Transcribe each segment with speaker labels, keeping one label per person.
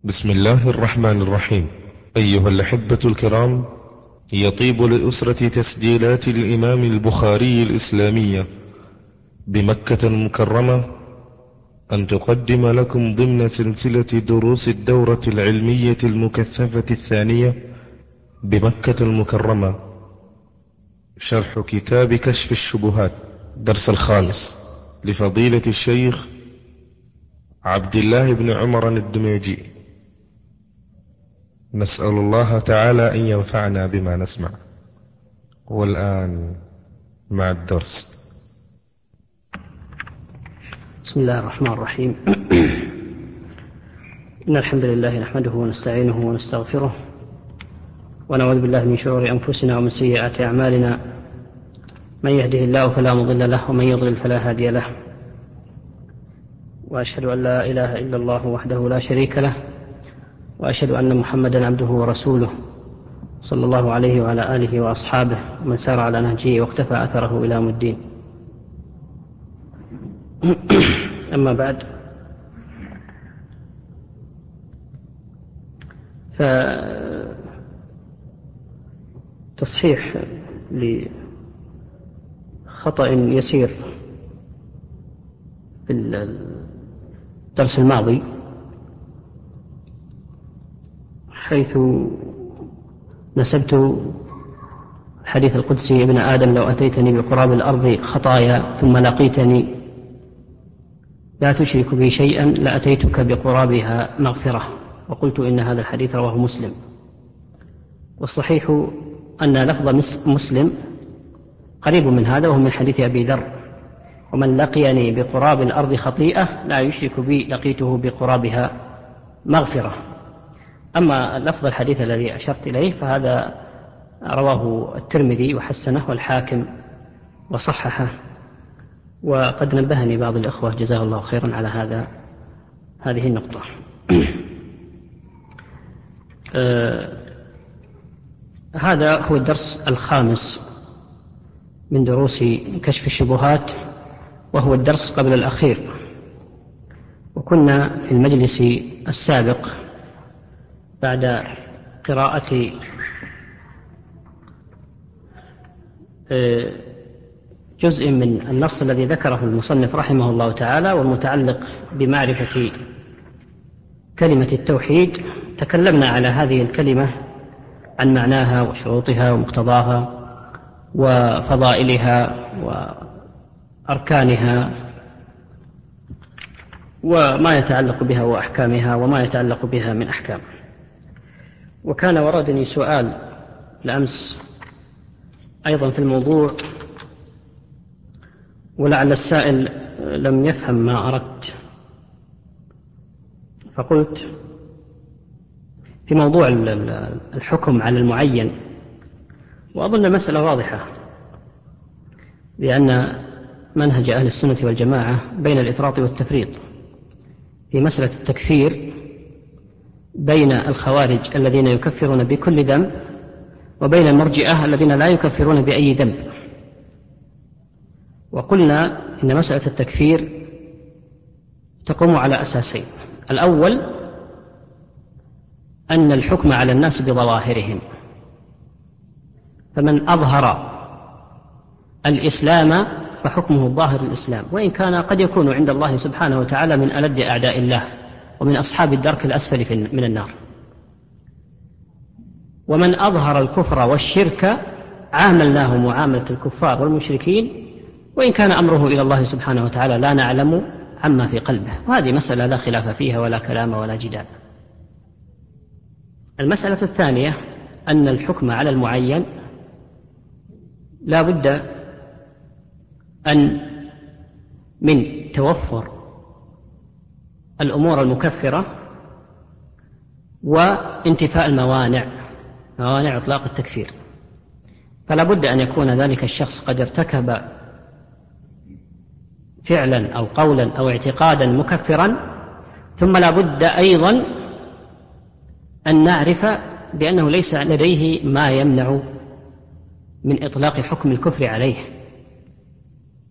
Speaker 1: بسم الله الرحمن الرحيم. أيها الأحبة الكرام، يطيب لأسرة تسجيلات الإمام البخاري الإسلامية بمكة المكرمة أن تقدم لكم ضمن سلسلة دروس الدورة العلمية المكثفة الثانية بمكة المكرمة شرح كتاب كشف الشبهات، درس الخامس لفضيلة الشيخ عبد الله بن عمر الدميجي. نسأل الله تعالى أن ينفعنا بما نسمع. والآن مع الدرس.
Speaker 2: بسم الله الرحمن الرحيم. إن الحمد لله نحمده ونستعينه ونستغفره ونعوذ بالله من شرور أنفسنا ومن سيئات أعمالنا، من يهده الله فلا مضل له ومن يضلل فلا هادي له، وأشهد أن لا إله إلا الله وحده لا شريك له، وأشهد أن محمدا عبده ورسوله صلى الله عليه وعلى آله وأصحابه ومن سار على نهجه واقتفى أثره إلى يوم الدين. أما بعد، فتصحيح لخطأ يسير في الدرس الماضي، حيث نسبت الحديث القدسي: ابن آدم لو أتيتني بقراب الأرض خطايا ثم لقيتني لا تشرك بي شيئا لأتيتك بقرابها مغفرة، وقلت إن هذا الحديث رواه مسلم. والصحيح أن لفظ مسلم قريب من هذا، وهو من حديث أبي ذر: ومن لقيني بقراب الأرض خطيئة لا يشرك بي لقيته بقرابها مغفرة. أما لفظ الحديث الذي أشرت إليه فهذا رواه الترمذي وحسنه والحاكم وصححه، وقد نبهني بعض الإخوة جزاه الله خيرا على هذه النقطة. هذا هو الدرس الخامس من دروس كشف الشبهات، وهو الدرس قبل الأخير. وكنا في المجلس السابق بعد قراءة جزء من النص الذي ذكره المصنف رحمه الله تعالى والمتعلق بمعرفة كلمة التوحيد. تكلمنا على هذه الكلمة، عن معناها وشروطها ومقتضاها وفضائلها وأركانها وما يتعلق بها وأحكامها وما يتعلق بها من أحكام. وكان وردني سؤال الأمس أيضا في الموضوع، ولعل السائل لم يفهم ما أردت، فقلت في موضوع الحكم على المعين، وأظن المسألة واضحة، لأن منهج أهل السنة والجماعة بين الإفراط والتفريط في مسألة التكفير، بين الخوارج الذين يكفرون بكل ذنب وبين المرجئة الذين لا يكفرون بأي ذنب. وقلنا إن مسألة التكفير تقوم على أساسين: الأول أن الحكم على الناس بظواهرهم، فمن أظهر الإسلام فحكمه الظاهر الإسلام، وإن كان قد يكون عند الله سبحانه وتعالى من ألد أعداء الله ومن أصحاب الدرك الأسفل من النار. ومن أظهر الكفر والشرك عاملناه معاملة الكفار والمشركين، وإن كان أمره إلى الله سبحانه وتعالى لا نعلم عما في قلبه. وهذه مسألة لا خلاف فيها ولا كلام ولا جدال. المسألة الثانية أن الحكم على المعين لا بد أن من توفر الأمور المكفرة وانتفاء موانع إطلاق التكفير. فلا بد أن يكون ذلك الشخص قد ارتكب فعلا أو قولا أو اعتقادا مكفرا، ثم لا بد أيضا أن نعرف بأنه ليس لديه ما يمنع من إطلاق حكم الكفر عليه.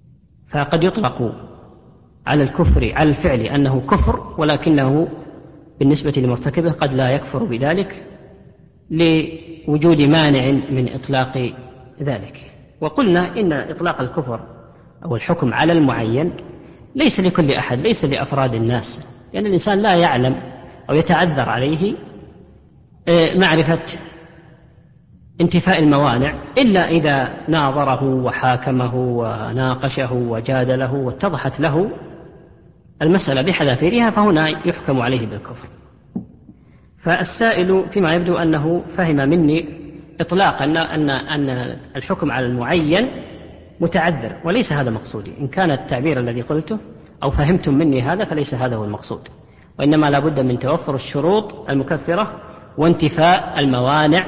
Speaker 2: فقد يطلق على الكفر على الفعل أنه كفر، ولكنه بالنسبة لمرتكبه قد لا يكفر بذلك لوجود مانع من إطلاق ذلك. وقلنا إن إطلاق الكفر أو الحكم على المعين ليس لكل أحد، ليس لأفراد الناس، لأن يعني الإنسان لا يعلم أو يتعذر عليه معرفة انتفاء الموانع إلا إذا ناظره وحاكمه وناقشه وجادله واتضحت له المسألة بحذافيرها، فهنا يحكم عليه بالكفر. فالسائل فيما يبدو أنه فهم مني إطلاقا أن الحكم على المعين متعذر، وليس هذا مقصودي. إن كان التعبير الذي قلته أو فهمتم مني هذا فليس هذا هو المقصود، وإنما لا بد من توفر الشروط المكفرة وانتفاء الموانع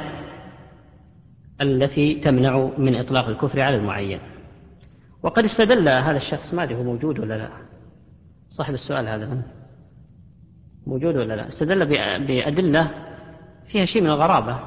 Speaker 2: التي تمنع من إطلاق الكفر على المعين. وقد استدل هذا الشخص، ما أدري هو موجود ولا لا، صاحب السؤال هذا موجود ولا لا، استدل بأدلة فيها شيء من الغرابة.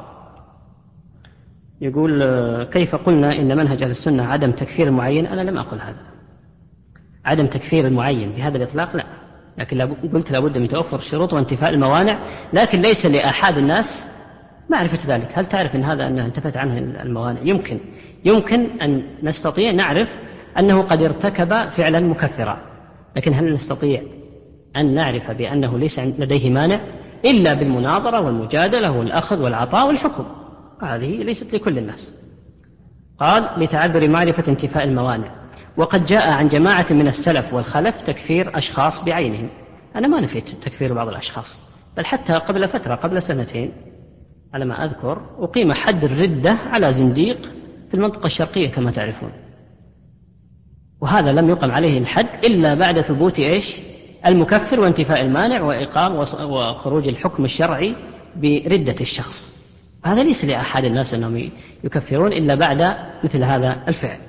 Speaker 2: يقول كيف قلنا إن منهج أهل السنة عدم تكفير المعين؟ أنا لم أقل هذا، عدم تكفير المعين بهذا الإطلاق لا، لكن قلت لابد من توفر الشروط وانتفاء الموانع، لكن ليس لأحد الناس معرفة ذلك. هل تعرف إن هذا أنه انتفت عنه الموانع؟ يمكن أن نستطيع نعرف أنه قد ارتكب فعلا مكفرا، لكن هل نستطيع أن نعرف بأنه ليس لديه مانع إلا بالمناظرة والمجادلة والأخذ والعطاء والحكم؟ هذه ليست لكل الناس. قال لتعذر معرفة انتفاء الموانع. وقد جاء عن جماعة من السلف والخلف تكفير أشخاص بعينهم. أنا ما نفيت تكفير بعض الأشخاص، بل حتى قبل فترة، قبل سنتين على ما أذكر، أقيم حد الردة على زنديق في المنطقة الشرقية كما تعرفون، وهذا لم يقم عليه الحد إلا بعد ثبوت المكفر وانتفاء المانع وإقام وخروج الحكم الشرعي بردة الشخص. هذا ليس لأحد الناس أنهم يكفرون إلا بعد مثل هذا الفعل.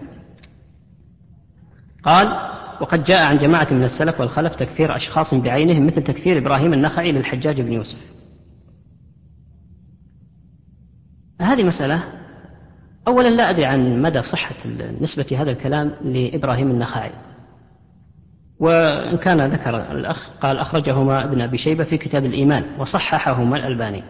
Speaker 2: قال وقد جاء عن جماعة من السلف والخلف تكفير أشخاص بعينهم مثل تكفير إبراهيم النخعي للحجاج بن يوسف. هذه مسألة، أولا لا أدري عن مدى صحة نسبة هذا الكلام لإبراهيم النخعي، وإن كان ذكر الأخ قال أخرجهما ابن أبي شيبة في كتاب الإيمان وصححهما الألباني.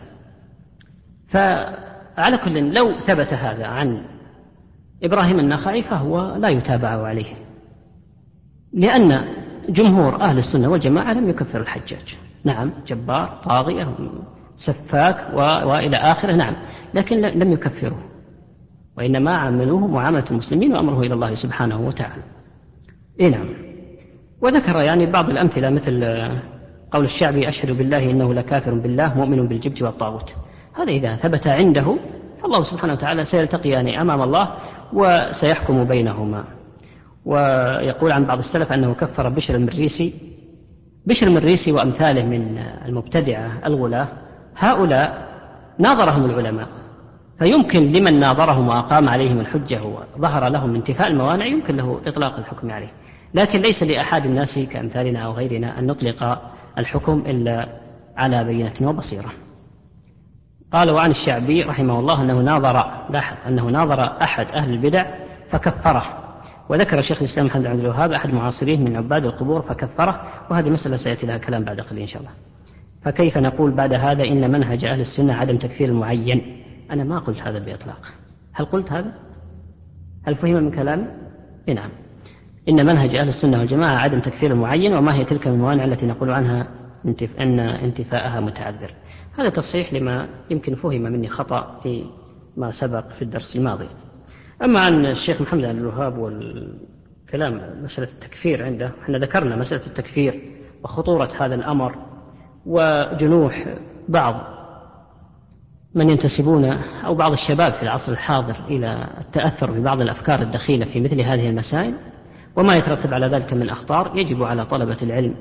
Speaker 2: فعلى كل لو ثبت هذا عن إبراهيم النخعي فهو لا يتابع عليه، لأن جمهور أهل السنة والجماعة لم يكفر الحجاج. نعم جبار، طاغية، سفاك وإلى آخره، نعم، لكن لم يكفروه، وإنما عاملوه معاملة المسلمين وأمره إلى الله سبحانه وتعالى. نعم. وذكر يعني بعض الأمثلة مثل قول الشعبي أشهد بالله إنه لكافر بالله مؤمن بالجبت والطاغوت. هذا إذا ثبت عنده فالله سبحانه وتعالى سيلتقيان أمام الله وسيحكم بينهما. ويقول عن بعض السلف أنه كفر بشر المريسي وأمثاله من المبتدعة الغلاة. هؤلاء ناظرهم العلماء، فيمكن لمن ناظرهم وأقام عليهم الحجة وظهر لهم انتفاء الموانع يمكن له إطلاق الحكم عليه، لكن ليس لأحد الناس كأمثالنا أو غيرنا أن نطلق الحكم إلا على بينة وبصيرة. قال وعن الشعبي رحمه الله أنه ناظر أحد أهل البدع فكفره. وذكر شيخ الإسلام محمد بن عبد الوهاب أحد معاصريه من عباد القبور فكفره، وهذه مسألة سيأتي لها كلام بعد قليل إن شاء الله. فكيف نقول بعد هذا إن منهج أهل السنة عدم تكفير المعين؟ أنا ما قلت هذا بإطلاق. هل قلت هذا؟ هل فهم من كلامي؟ نعم، إن منهج أهل السنة والجماعة عدم تكفير المعين، وما هي تلك الموانع التي نقول عنها أن انتفاءها متعذر. هذا تصحيح لما يمكن فهم مني خطأ في ما سبق في الدرس الماضي. أما عن الشيخ محمد بن عبد الوهاب والكلام مسألة التكفير عنده، احنا ذكرنا مسألة التكفير وخطورة هذا الأمر وجنوح بعض من ينتسبون أو بعض الشباب في العصر الحاضر إلى التأثر ببعض الأفكار الدخيلة في مثل هذه المسائل وما يترتب على ذلك من أخطار. يجب على طلبة العلم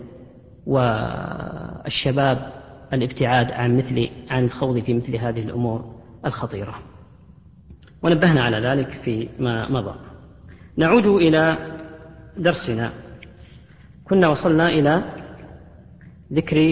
Speaker 2: والشباب الابتعاد عن الخوض في مثل هذه الأمور الخطيرة، ونبهنا على ذلك فيما مضى. نعود إلى درسنا. كنا وصلنا إلى ذكر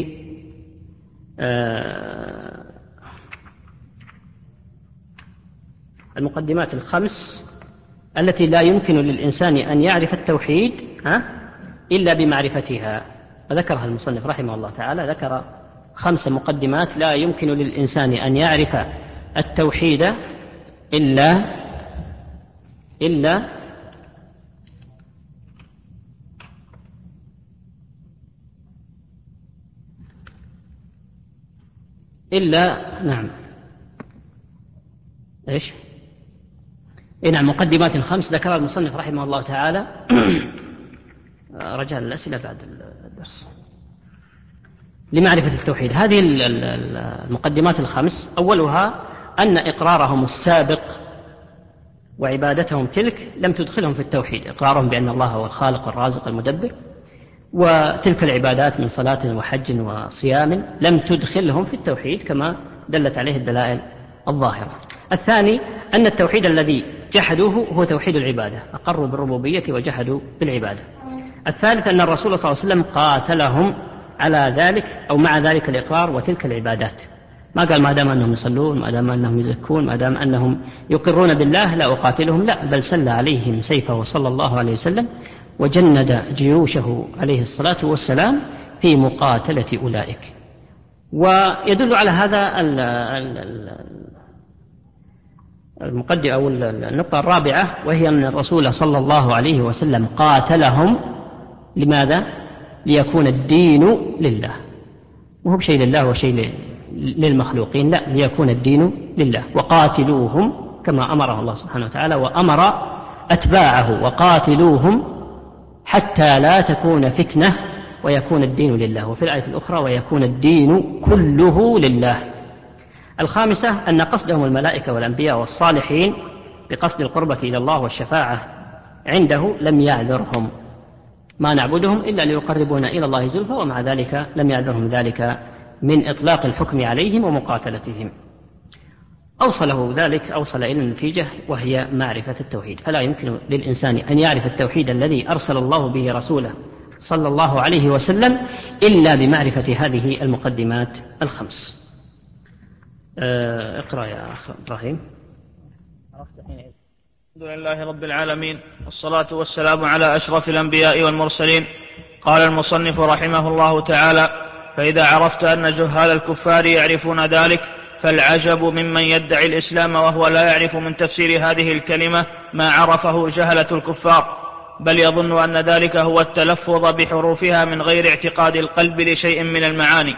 Speaker 2: المقدمات الخمس التي لا يمكن للإنسان أن يعرف التوحيد إلا بمعرفتها، وذكرها المصنف رحمه الله تعالى. ذكر 5 مقدمات لا يمكن للإنسان أن يعرف التوحيد إلا نعم نعم، مقدمات 5 ذكرها المصنف رحمه الله تعالى. رجاء الأسئلة بعد الدرس لمعرفة التوحيد. هذه المقدمات 5 أولها أن إقرارهم السابق وعبادتهم تلك لم تدخلهم في التوحيد، إقرارهم بأن الله هو الخالق الرازق المدبر، وتلك العبادات من صلاة وحج وصيام لم تدخلهم في التوحيد كما دلت عليه الدلائل الظاهرة. الثاني أن التوحيد الذي جحدوه هو توحيد العبادة، أقروا بالربوبية وجحدوا بالعبادة. الثالث أن الرسول صلى الله عليه وسلم قاتلهم على ذلك أو مع ذلك الإقرار وتلك العبادات، ما قال ما دام أنهم يصلون، ما دام أنهم يزكون، ما دام أنهم يقرون بالله لا أقاتلهم، لا، بل سلى عليهم سيفه صلى الله عليه وسلم وجند جيوشه عليه الصلاة والسلام في مقاتلة أولئك. ويدل على هذا المقدمة أو النقطة الرابعة، وهي أن الرسول صلى الله عليه وسلم قاتلهم لماذا؟ ليكون الدين لله، وهو شيء لله وشيء للمخلوقين، لا، ليكون الدين لله. وقاتلوهم كما أمره الله سبحانه وتعالى، وأمر أتباعه وقاتلوهم حتى لا تكون فتنة ويكون الدين لله، وفي الآية الأخرى ويكون الدين كله لله. الخامسة أن قصدهم الملائكة والأنبياء والصالحين بقصد القربة إلى الله والشفاعة عنده لم يعذرهم، ما نعبدهم إلا ليقربونا إلى الله زلفى، ومع ذلك لم يعذرهم ذلك من إطلاق الحكم عليهم ومقاتلتهم. أوصل إلى النتيجة وهي معرفة التوحيد. فلا يمكن للإنسان أن يعرف التوحيد الذي أرسل الله به رسوله صلى الله عليه وسلم إلا بمعرفة هذه المقدمات 5. اقرأ يا أخ إبراهيم.
Speaker 3: الحمد لله رب العالمين، والصلاة والسلام على أشرف الأنبياء والمرسلين. قال المصنف رحمه الله تعالى: فإذا عرفت أن جهال الكفار يعرفون ذلك فالعجب ممن يدعي الإسلام وهو لا يعرف من تفسير هذه الكلمة ما عرفه جهلة الكفار، بل يظن أن ذلك هو التلفظ بحروفها من غير اعتقاد القلب لشيء من المعاني.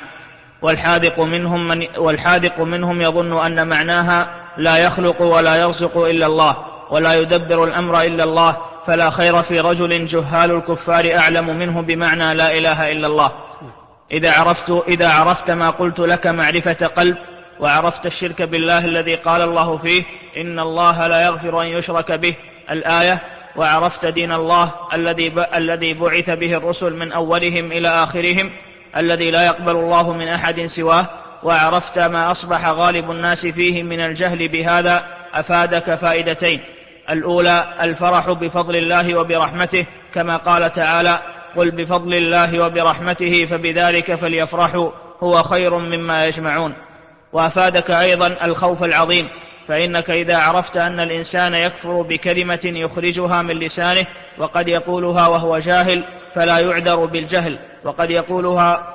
Speaker 3: والحاذق منهم يظن أن معناها لا يخلق ولا يرزق إلا الله ولا يدبر الأمر إلا الله، فلا خير في رجل جهال الكفار أعلم منه بمعنى لا إله إلا الله. إذا عرفت ما قلت لك معرفة قلب، وعرفت الشرك بالله الذي قال الله فيه إن الله لا يغفر أن يشرك به الآية، وعرفت دين الله الذي بعث به الرسل من أولهم إلى آخرهم الذي لا يقبل الله من أحد سواه، وعرفت ما أصبح غالب الناس فيه من الجهل بهذا، أفادك فائدتين: الأولى الفرح بفضل الله وبرحمته، كما قال تعالى: قل بفضل الله وبرحمته فبذلك فليفرحوا هو خير مما يجمعون. وأفادك أيضا الخوف العظيم، فإنك إذا عرفت أن الإنسان يكفر بكلمة يخرجها من لسانه وقد يقولها وهو جاهل فلا يعذر بالجهل، وقد يقولها.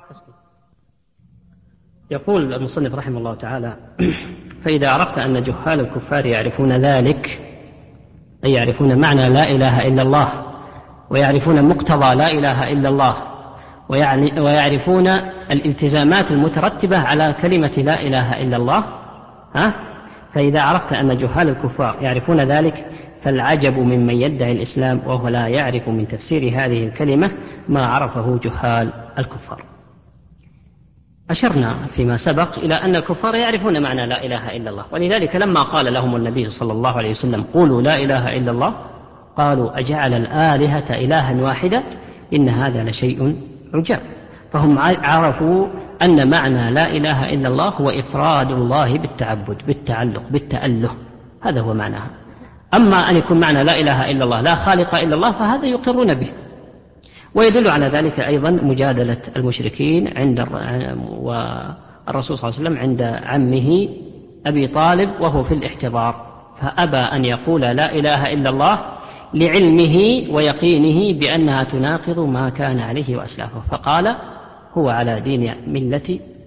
Speaker 2: يقول المصنف رحمه الله تعالى: فإذا عرفت أن جهال الكفار يعرفون ذلك، أي يعرفون معنى لا إله إلا الله، ويعرفون مقتضى لا إله إلا الله، ويعرفون الالتزامات المترتبة على كلمة لا إله إلا الله، فإذا عرفت أن جهال الكفار يعرفون ذلك فالعجب ممن يدعي الإسلام وهو لا يعرف من تفسير هذه الكلمة ما عرفه جهال الكفار. أشرنا فيما سبق إلى أن الكفار يعرفون معنى لا إله إلا الله، ولذلك لما قال لهم النبي صلى الله عليه وسلم قولوا لا إله إلا الله، قالوا أجعل الآلهة إلها واحدا إن هذا لشيء عجاب. فهم عرفوا أن معنى لا إله إلا الله هو إفراد الله بالتعبد بالتعلق بالتأله، هذا هو معناها. أما أن يكون معنى لا إله إلا الله لا خالق إلا الله فهذا يقرون به. ويدل على ذلك أيضا مجادلة المشركين والرسول صلى الله عليه وسلم عند عمه أبي طالب وهو في الاحتضار، فأبى أن يقول لا إله إلا الله لعلمه ويقينه بأنها تناقض ما كان عليه وأسلافه، فقال هو على دين ملة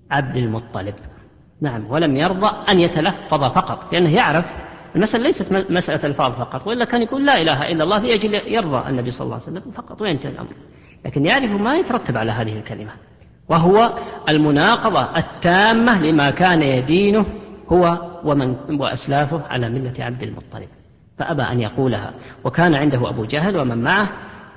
Speaker 2: عبد المطلب. نعم، ولم يرضى أن يتلفظ فقط، لأنه يعرف المسألة ليست مسألة الفاظ فقط، وإلا كان يقول لا إله إلا الله لأجل يرضى النبي صلى الله عليه وسلم فقط وينتهي الأمر، لكن يعرف ما يترتب على هذه الكلمة، وهو المناقضة التامة لما كان يدينه هو وأسلافه على ملة عبد المطلب، فأبى أن يقولها. وكان عنده أبو جهل ومن معه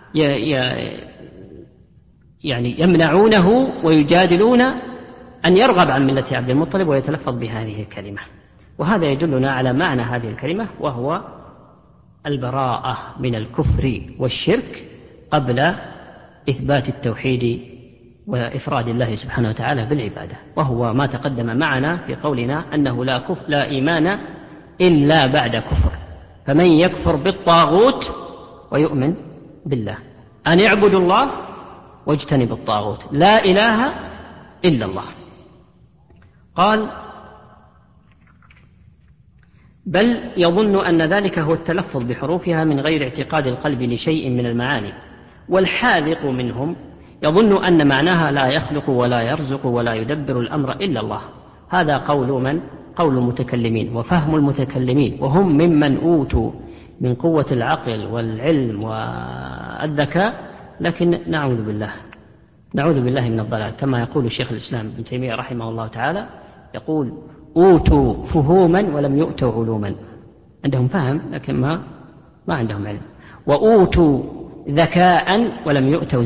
Speaker 2: يعني يمنعونه ويجادلون أن يرغب عن ملة عبد المطلب ويتلفظ بهذه الكلمة. وهذا يدلنا على معنى هذه الكلمة، وهو البراءة من الكفر والشرك قبل إثبات التوحيد وإفراد الله سبحانه وتعالى بالعبادة، وهو ما تقدم معنا في قولنا أنه لا إيمان إلا بعد كفر. فمن يكفر بالطاغوت ويؤمن بالله، أن يعبدوا الله واجتنب الطاغوت، لا إله إلا الله. قال: بل يظن أن ذلك هو التلفظ بحروفها من غير اعتقاد القلب لشيء من المعاني، والحاذق منهم يظن أن معناها لا يخلق ولا يرزق ولا يدبر الأمر إلا الله. هذا قول من؟ قول المتكلمين وفهم المتكلمين، وهم ممن أوتوا من قوة العقل والعلم والذكاء، لكن نعوذ بالله من الضلال، كما يقول شيخ الإسلام ابن تيمية رحمه الله تعالى، يقول: أوتوا فهوما ولم يؤتوا علوما. عندهم فهم لكن ما عندهم علم. وأوتوا ذكاء ولم يؤتوا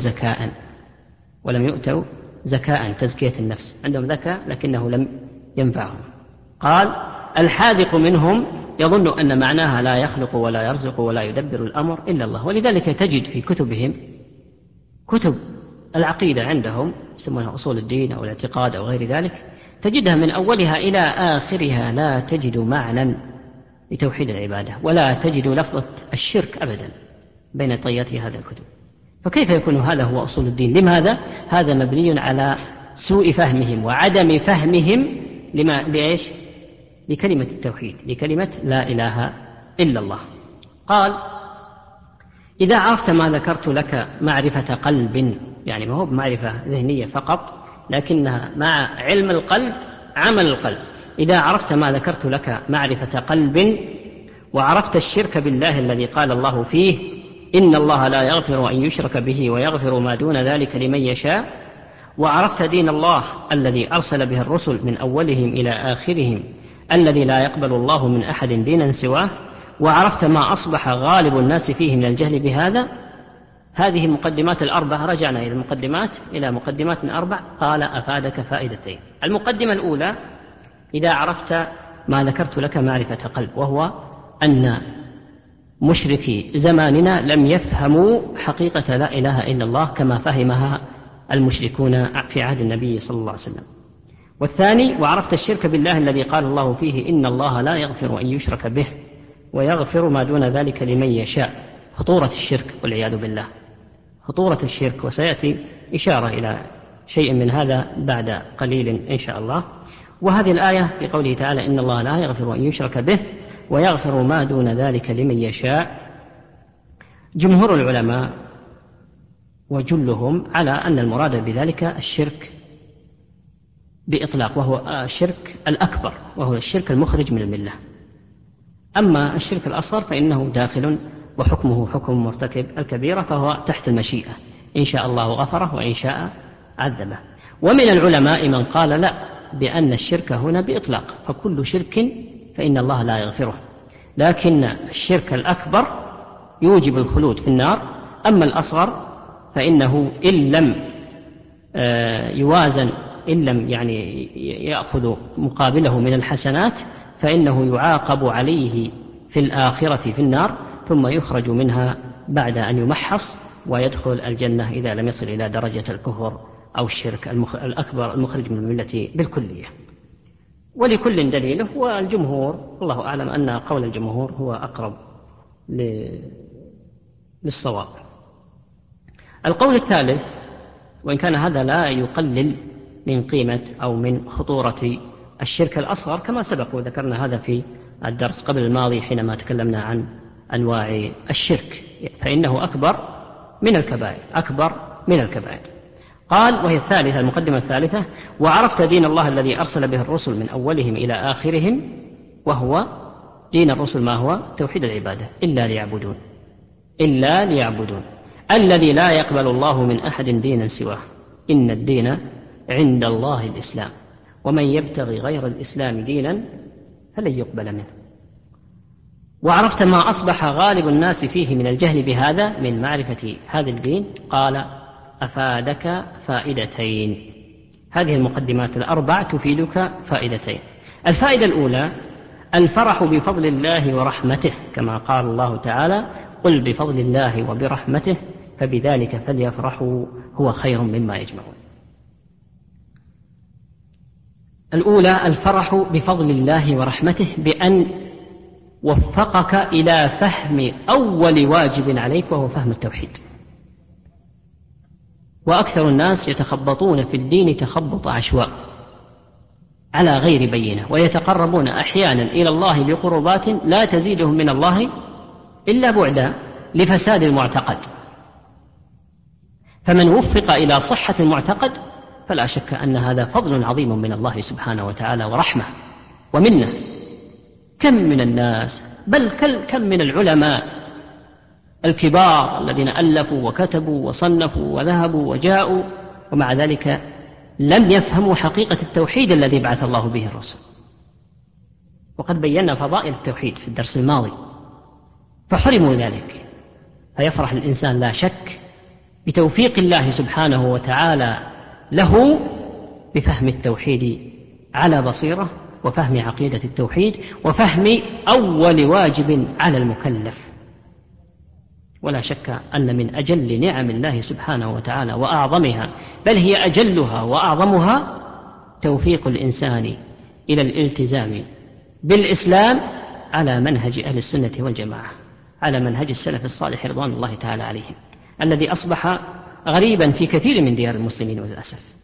Speaker 2: زكاء تزكية النفس، عندهم ذكاء لكنه لم ينفعهم. قال: الحاذق منهم يظن أن معناها لا يخلق ولا يرزق ولا يدبر الأمر إلا الله. ولذلك تجد في كتبهم، كتب العقيدة عندهم يسمونها أصول الدين أو الاعتقاد أو غير ذلك، تجدها من أولها إلى آخرها لا تجد معنى لتوحيد العبادة، ولا تجد لفظة الشرك أبدا بين طيات هذا الكتب. فكيف يكون هذا هو أصول الدين؟ لماذا؟ هذا مبني على سوء فهمهم وعدم فهمهم لإيش؟ لكلمة التوحيد، لكلمة لا إله إلا الله. قال: إذا عرفت ما ذكرت لك معرفة قلب، يعني ما هو بمعرفة ذهنية فقط، لكنها مع علم القلب عمل القلب. إذا عرفت ما ذكرت لك معرفة قلب، وعرفت الشرك بالله الذي قال الله فيه: إن الله لا يغفر أن يشرك به ويغفر ما دون ذلك لمن يشاء، وعرفت دين الله الذي أرسل به الرسل من أولهم إلى آخرهم الذي لا يقبل الله من أحد دينا سواه، وعرفت ما أصبح غالب الناس فيه من الجهل بهذا. هذه المقدمات الأربع، رجعنا إلى مقدمات أربع. قال: أفادك فائدتين. المقدمة الأولى: إذا عرفت ما ذكرت لك معرفة قلب، وهو أن مشركي زماننا لم يفهموا حقيقة لا إله إلا الله كما فهمها المشركون في عهد النبي صلى الله عليه وسلم. والثاني: وعرفت الشرك بالله الذي قال الله فيه: إن الله لا يغفر أن يشرك به ويغفر ما دون ذلك لمن يشاء. خطورة الشرك والعياذ بالله، خطورة الشرك، وسيأتي إشارة إلى شيء من هذا بعد قليل إن شاء الله. وهذه الآية في قوله تعالى: إن الله لا يغفر أن يشرك به ويغفر ما دون ذلك لمن يشاء، جمهور العلماء وجلهم على أن المراد بذلك الشرك بإطلاق، وهو الشرك الأكبر، وهو الشرك المخرج من الملة. أما الشرك الأصغر فإنه داخل وحكمه حكم مرتكب الكبيرة، فهو تحت المشيئة، إن شاء الله غفره وإن شاء عذبه. ومن العلماء من قال لا، بأن الشرك هنا بإطلاق، فكل شرك فإن الله لا يغفره، لكن الشرك الأكبر يوجب الخلود في النار. أما الأصغر فإنه إن لم يوازن، إن لم يعني يأخذ مقابله من الحسنات، فإنه يعاقب عليه في الآخرة في النار، ثم يخرج منها بعد أن يمحص ويدخل الجنة إذا لم يصل إلى درجة الكفر أو الشرك الأكبر المخرج من الملة بالكلية. ولكل دليله، والجمهور الله أعلم أن قول الجمهور هو أقرب للصواب. القول الثالث، وإن كان هذا لا يقلل من قيمة أو من خطورة الشرك الأصغر كما سبق وذكرنا هذا في الدرس قبل الماضي حينما تكلمنا عن أنواع الشرك، فإنه أكبر من الكبائر. قال وهي الثالثة، المقدمة الثالثة: وعرفت دين الله الذي أرسل به الرسل من أولهم إلى آخرهم، وهو دين الرسل ما هو؟ توحيد العبادة، إلا ليعبدون الذي لا يقبل الله من أحد دينا سواه، إن الدين عند الله الإسلام، ومن يبتغي غير الإسلام دينا فلن يقبل منه. وعرفت ما أصبح غالب الناس فيه من الجهل بهذا من معرفة هذا الدين. قال أفادك فائدتين. هذه المقدمات الأربع تفيدك فائدتين. الفائدة الأولى: الفرح بفضل الله ورحمته، كما قال الله تعالى: قل بفضل الله وبرحمته فبذلك فليفرحوا هو خير مما يجمعون. الأولى: الفرح بفضل الله ورحمته بأن وفقك إلى فهم أول واجب عليك، وهو فهم التوحيد. وأكثر الناس يتخبطون في الدين تخبط عشواء على غير بينة، ويتقربون أحيانا إلى الله بقربات لا تزيدهم من الله إلا بعدا لفساد المعتقد. فمن وفق إلى صحة المعتقد فلا شك أن هذا فضل عظيم من الله سبحانه وتعالى ورحمة ومنه. كم من الناس، بل كم من العلماء الكبار الذين ألفوا وكتبوا وصنفوا وذهبوا وجاءوا، ومع ذلك لم يفهموا حقيقة التوحيد الذي بعث الله به الرسل. وقد بينا فضائل التوحيد في الدرس الماضي، فحرموا ذلك. فيفرح الإنسان لا شك بتوفيق الله سبحانه وتعالى له بفهم التوحيد على بصيرة، وفهم عقيدة التوحيد، وفهم أول واجب على المكلف. ولا شك أن من أجل نعم الله سبحانه وتعالى وأعظمها، بل هي أجلها وأعظمها، توفيق الإنسان إلى الالتزام بالإسلام على منهج أهل السنة والجماعة، على منهج السلف الصالح رضوان الله تعالى عليهم، الذي أصبح غريبا في كثير من ديار المسلمين وللأسف.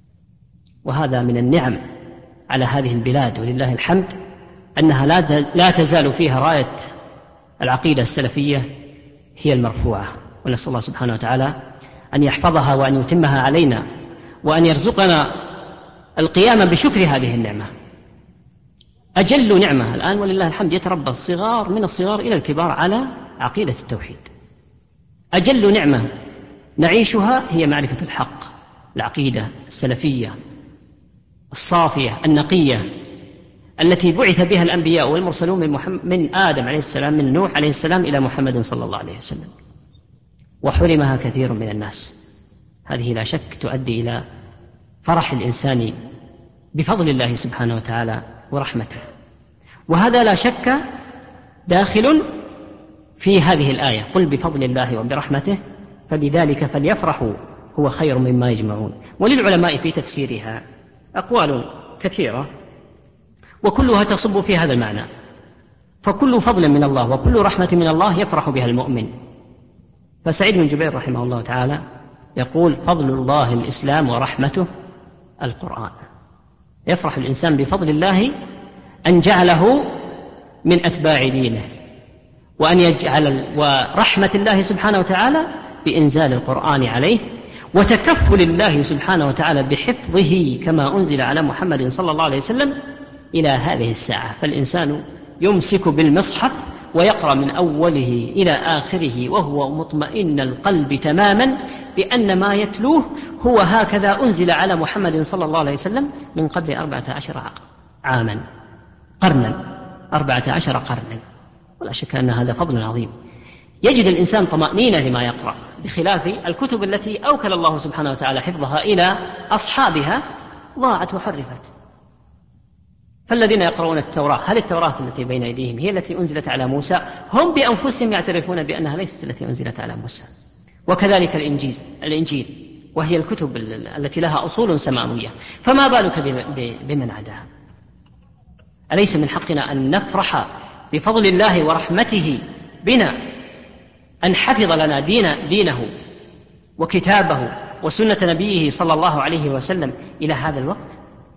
Speaker 2: وهذا من النعم على هذه البلاد، ولله الحمد أنها لا تزال فيها راية العقيدة السلفية هي المرفوعة، ونسأل الله سبحانه وتعالى أن يحفظها وأن يتمها علينا، وأن يرزقنا القيام بشكر هذه النعمة. أجل نعمة الآن ولله الحمد يتربى الصغار من الصغار إلى الكبار على عقيدة التوحيد. أجل نعمة نعيشها هي معرفة الحق، العقيدة السلفية الصافية النقية التي بعث بها الأنبياء والمرسلون من آدم عليه السلام، من نوح عليه السلام إلى محمد صلى الله عليه وسلم. وحرمها كثير من الناس. هذه لا شك تؤدي إلى فرح الإنسان بفضل الله سبحانه وتعالى ورحمته. وهذا لا شك داخل في هذه الآية: قل بفضل الله وبرحمته فبذلك فليفرحوا هو خير مما يجمعون. وللعلماء في تفسيرها أقوال كثيرة، وكلها تصب في هذا المعنى. فكل فضل من الله وكل رحمة من الله يفرح بها المؤمن. فسعيد بن جبير رحمه الله تعالى يقول: فضل الله الإسلام ورحمته القرآن. يفرح الإنسان بفضل الله أن جعله من أتباع دينه، وأن يجعل ورحمة الله سبحانه وتعالى بإنزال القرآن عليه، وتكفل الله سبحانه وتعالى بحفظه كما أنزل على محمد صلى الله عليه وسلم إلى هذه الساعة. فالإنسان يمسك بالمصحف ويقرأ من أوله إلى آخره وهو مطمئن القلب تماما بأن ما يتلوه هو هكذا أنزل على محمد صلى الله عليه وسلم من قبل 14 عاما، قرنا، 14 قرنا. ولا شك أن هذا فضل عظيم. يجد الإنسان طمأنينة لما يقرأ، بخلاف الكتب التي أوكل الله سبحانه وتعالى حفظها إلى أصحابها ضاعت وحرفت. فالذين يقرؤون التوراة، هل التوراة التي بين أيديهم هي التي أنزلت على موسى؟ هم بأنفسهم يعترفون بأنها ليست التي أنزلت على موسى. وكذلك الإنجيل وهي الكتب التي لها أصول سماوية، فما بالك بمن عداها؟ أليس من حقنا أن نفرح بفضل الله ورحمته بنا أن حفظ لنا دينه وكتابه وسنة نبيه صلى الله عليه وسلم إلى هذا الوقت؟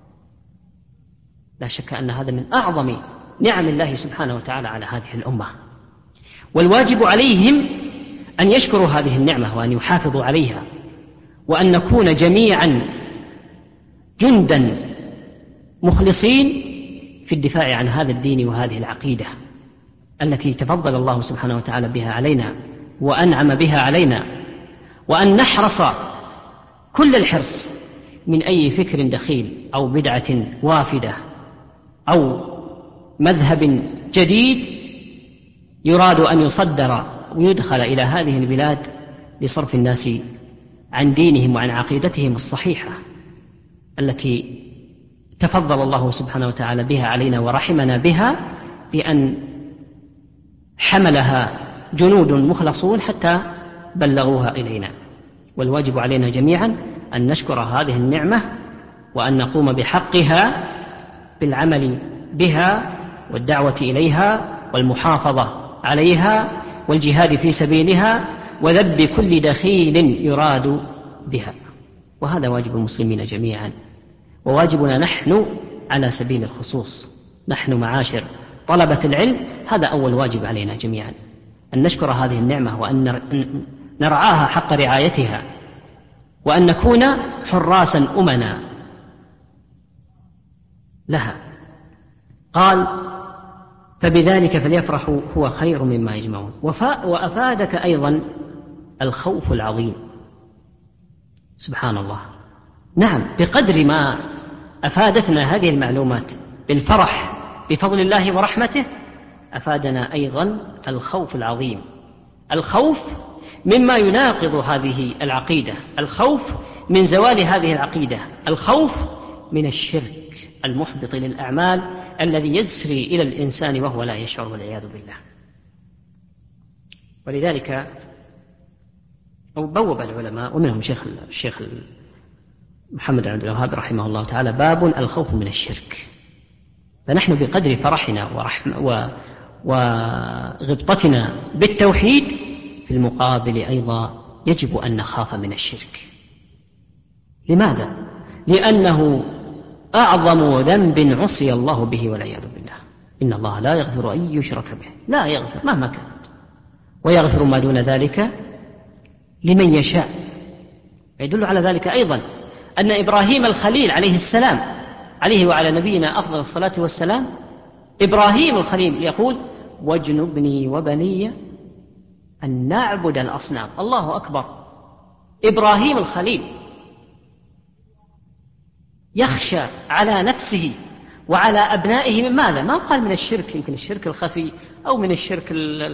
Speaker 2: لا شك أن هذا من أعظم نعم الله سبحانه وتعالى على هذه الأمة. والواجب عليهم أن يشكروا هذه النعمة وأن يحافظوا عليها وأن نكون جميعا جندا مخلصين في الدفاع عن هذا الدين وهذه العقيدة التي تفضل الله سبحانه وتعالى بها علينا وأنعم بها علينا، وأن نحرص كل الحرص من أي فكر دخيل أو بدعة وافدة أو مذهب جديد يراد أن يصدر ويدخل إلى هذه البلاد لصرف الناس عن دينهم وعن عقيدتهم الصحيحة التي تفضل الله سبحانه وتعالى بها علينا ورحمنا بها بأن حملها جنود مخلصون حتى بلغوها إلينا. والواجب علينا جميعا أن نشكر هذه النعمة وأن نقوم بحقها بالعمل بها والدعوة إليها والمحافظة عليها والجهاد في سبيلها وذب كل دخيل يراد بها. وهذا واجب المسلمين جميعا، وواجبنا نحن على سبيل الخصوص، نحن معاشر طلبة العلم هذا أول واجب علينا جميعا، أن نشكر هذه النعمة وأن نرعاها حق رعايتها، وأن نكون حراسا أمنا لها. قال فبذلك فليفرحوا هو خير مما يجمعون. وأفادك أيضا الخوف العظيم. سبحان الله، نعم، بقدر ما أفادتنا هذه المعلومات بالفرح بفضل الله ورحمته أفادنا أيضا الخوف العظيم، الخوف مما يناقض هذه العقيدة، الخوف من زوال هذه العقيدة، الخوف من الشرك المحبط للأعمال الذي يسري إلى الإنسان وهو لا يشعر والعياذ بالله. ولذلك بوب العلماء ومنهم الشيخ محمد عبد الوهاب رحمه الله تعالى باب الخوف من الشرك. فنحن بقدر فرحنا وغبطتنا بالتوحيد في المقابل أيضا يجب أن نخاف من الشرك. لماذا؟ لأنه أعظم ذنب عصي الله به والعياذ بالله. إن الله لا يغفر أن يشرك به، لا يغفر مهما كانت، ويغفر ما دون ذلك لمن يشاء. يدل على ذلك أيضا أن إبراهيم الخليل عليه السلام، عليه وعلى نبينا أفضل الصلاة والسلام، إبراهيم الخليل يقول واجنبني وبني أن نعبد الأصنام. الله أكبر، إبراهيم الخليل يخشى على نفسه وعلى أبنائه من ماذا؟ ما قال من الشرك، يمكن الشرك الخفي أو من الشرك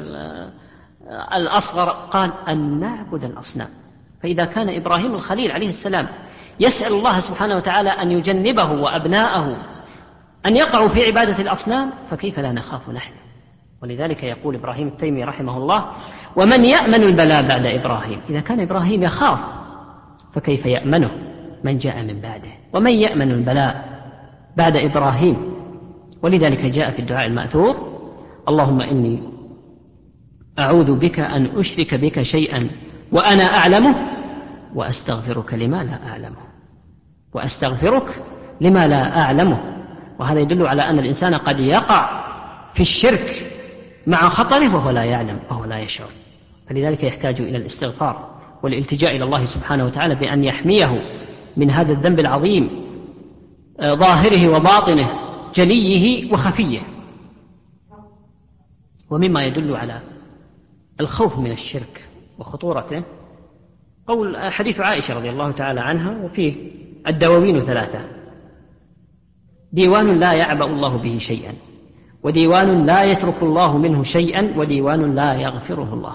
Speaker 2: الأصغر، قال أن نعبد الأصنام. فإذا كان إبراهيم الخليل عليه السلام يسأل الله سبحانه وتعالى أن يجنبه وأبناءه أن يقعوا في عبادة الأصنام، فكيف لا نخاف نحن؟ ولذلك يقول إبراهيم التيمي رحمه الله ومن يأمن البلاء بعد إبراهيم؟ إذا كان إبراهيم يخاف فكيف يأمنه من جاء من بعده؟ ومن يأمن البلاء بعد إبراهيم؟ ولذلك جاء في الدعاء المأثور اللهم إني أعوذ بك أن أشرك بك شيئا وأنا أعلمه وأستغفرك لما لا أعلمه، وأستغفرك لما لا أعلمه. وهذا يدل على أن الإنسان قد يقع في الشرك مع خطره وهو لا يعلم وهو لا يشعر. فلذلك يحتاج إلى الاستغفار والالتجاء إلى الله سبحانه وتعالى بأن يحميه من هذا الذنب العظيم ظاهره وباطنه، جليه وخفيه. ومما يدل على الخوف من الشرك وخطورته قول حديث عائشة رضي الله تعالى عنها وفيه الدواوين 3: ديوان لا يعبأ الله به شيئا، وديوان لا يترك الله منه شيئا، وديوان لا يغفره الله.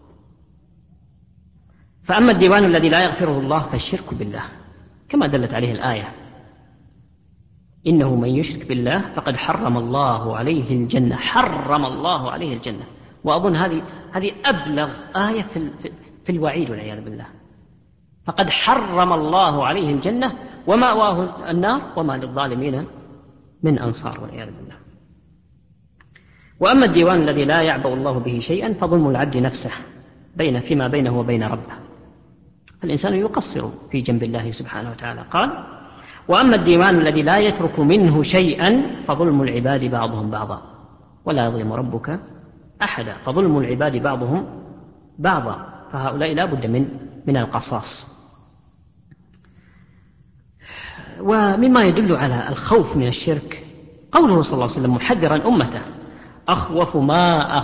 Speaker 2: فأما الديوان الذي لا يغفره الله فالشرك بالله كما دلت عليه الآية إنه من يشرك بالله فقد حرم الله عليه الجنة، حرم الله عليه الجنة. وأظن هذه أبلغ آية في الوعيد والعياذ بالله. فقد حرم الله عليه الجنة ومأواه النار وما للظالمين من أنصار والعياذ بالله. وأما الديوان الذي لا يعبأ الله به شيئا فظلم العبد نفسه فيما بينه وبين ربه، فالإنسان يقصر في جنب الله سبحانه وتعالى. قال وأما الديوان الذي لا يترك منه شيئا فظلم العباد بعضهم بعضا ولا يظلم ربك أحدا. فظلم العباد بعضهم بعضا، فهؤلاء لا بد من القصاص. ومما يدل على الخوف من الشرك قوله صلى الله عليه وسلم محذرا أمته: أخوف ما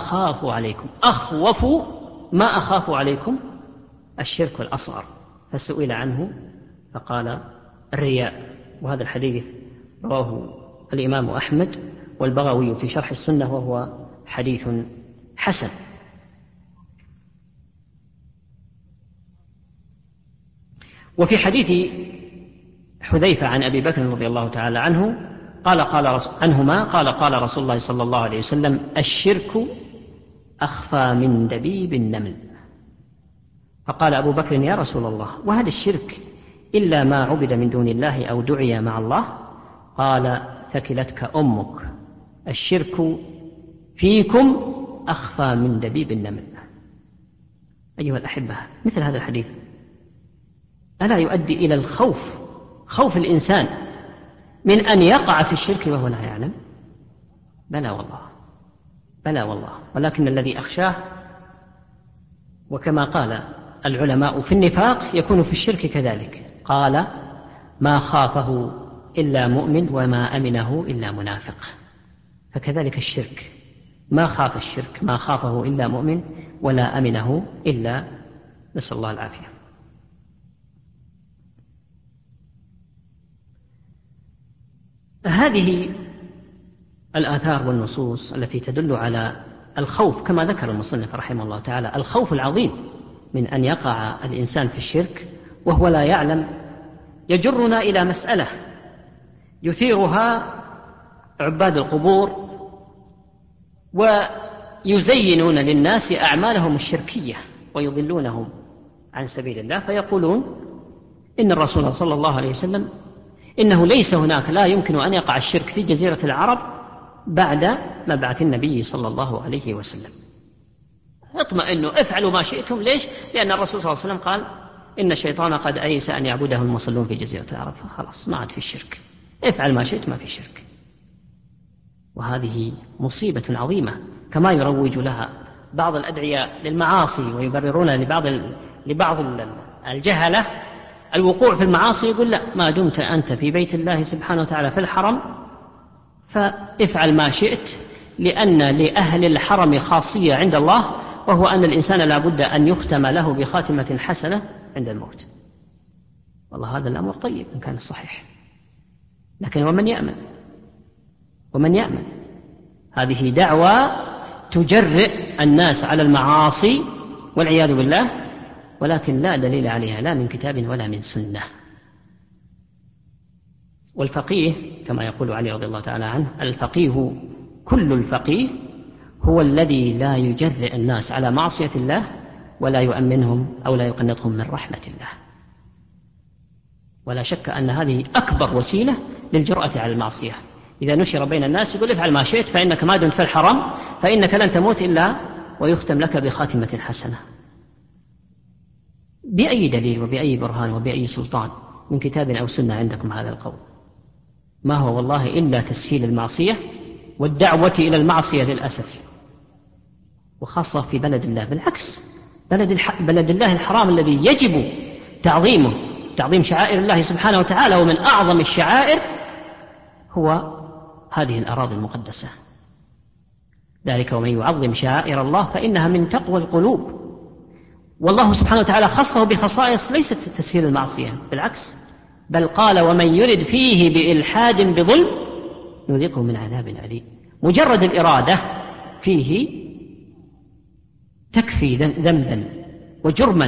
Speaker 2: أخاف عليكم الشرك الأصغر. فسئل عنه فقال: الرياء. وهذا الحديث رواه الإمام أحمد والبغوي في شرح السنة، وهو حديث حسن. وفي حديث حذيفة عن أبي بكر رضي الله تعالى عنه قال رسول الله صلى الله عليه وسلم: الشرك أخفى من دبيب النمل. فقال أبو بكر: يا رسول الله، وهل الشرك إلا ما عبد من دون الله أو دعي مع الله؟ قال: ثكلتك أمك، الشرك فيكم أخفى من دبيب النمل. أيها الأحبة، مثل هذا الحديث ألا يؤدي إلى الخوف، خوف الإنسان من أن يقع في الشرك وهو لا يعلم؟ بلى والله، ولكن الذي أخشاه، وكما قال العلماء في النفاق يكون في الشرك كذلك، قال: ما خافه إلا مؤمن وما أمنه إلا منافق. فكذلك الشرك، ما خاف الشرك، ما خافه إلا مؤمن ولا أمنه إلا، نسأل الله العافية. هذه الآثار والنصوص التي تدل على الخوف، كما ذكر المصنف رحمه الله تعالى، الخوف العظيم من أن يقع الإنسان في الشرك وهو لا يعلم، يجرنا إلى مسألة يثيرها عباد القبور ويزينون للناس أعمالهم الشركية ويضلونهم عن سبيل الله، فيقولون إن الرسول صلى الله عليه وسلم إنه ليس هناك، لا يمكن أن يقع الشرك في جزيرة العرب بعد مبعث النبي صلى الله عليه وسلم. اطمئنوا، افعلوا ما شئتم. ليش؟ لأن الرسول صلى الله عليه وسلم قال: إن الشيطان قد أيس أن يعبده المصلون في جزيرة العرب، خلاص ما عاد في الشرك، افعل ما شئت، ما في الشرك. وهذه مصيبة عظيمة، كما يروج لها بعض الأدعياء للمعاصي ويبررون لبعض الجهلة الوقوع في المعاصي، يقول: لا، ما دمت أنت في بيت الله سبحانه وتعالى في الحرم فافعل ما شئت، لأن لأهل الحرم خاصية عند الله، وهو أن الإنسان لا بد أن يختم له بخاتمة حسنة عند الموت. والله هذا الأمر طيب إن كان الصحيح، لكن ومن يأمن؟ هذه دعوة تجرئ الناس على المعاصي والعياذ بالله، ولكن لا دليل عليها لا من كتاب ولا من سنة. والفقيه كما يقول علي رضي الله تعالى عنه: الفقيه كل الفقيه هو الذي لا يجرئ الناس على معصية الله ولا يؤمنهم أو لا يقنطهم من رحمة الله. ولا شك أن هذه أكبر وسيلة للجرأة على المعصية. إذا نشر بين الناس يقول: افعل ما شئت، فإنك ما دمت في الحرم فإنك لن تموت إلا ويختم لك بخاتمة حسنة. بأي دليل وبأي برهان وبأي سلطان من كتاب أو سنة عندكم هذا القول؟ ما هو والله إلا تسهيل المعصية والدعوة إلى المعصية للأسف، وخاصة في بلد الله. بالعكس، بلد الله الحرام الذي يجب تعظيمه، تعظيم شعائر الله سبحانه وتعالى، ومن أعظم الشعائر هو هذه الأراضي المقدسة. ذلك ومن يعظم شعائر الله فإنها من تقوى القلوب. والله سبحانه وتعالى خصه بخصائص ليست تسهيل المعصية، بالعكس، بل قال: ومن يرد فيه بإلحاد بظلم نذيقه من عذاب أليم. مجرد الإرادة فيه تكفي ذنبا وجرما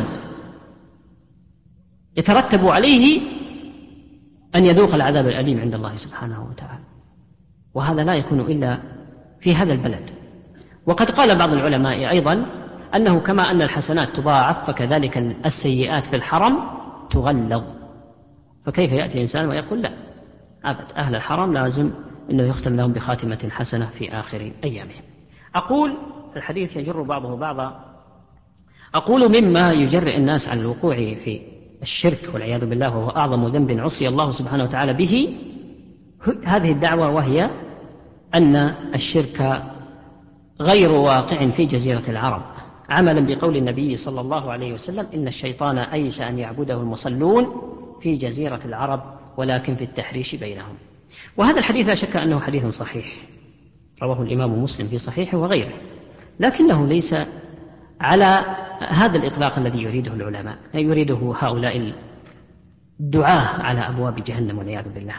Speaker 2: يترتب عليه أن يذوق العذاب الأليم عند الله سبحانه وتعالى، وهذا لا يكون إلا في هذا البلد. وقد قال بعض العلماء أيضا أنه كما أن الحسنات تضاعف فكذلك السيئات في الحرم تغلظ. فكيف يأتي إنسان ويقول: لا أبد، أهل الحرم لازم أنه يختم لهم بخاتمة حسنة في آخر أيامهم. أقول الحديث يجر بعضه بعضا. أقول مما يجرئ الناس على الوقوع في الشرك والعياذ بالله، وهو أعظم ذنب عصي الله سبحانه وتعالى به، هذه الدعوة، وهي أن الشرك غير واقع في جزيرة العرب، عملا بقول النبي صلى الله عليه وسلم: إن الشيطان أيس أن يعبده المصلون في جزيرة العرب ولكن في التحريش بينهم. وهذا الحديث لا شك أنه حديث صحيح، رواه الإمام مسلم في صحيحه وغيره، لكنه ليس على هذا الإطلاق الذي يريده العلماء، يريده هؤلاء الدعاة على أبواب جهنم والعياذ بالله.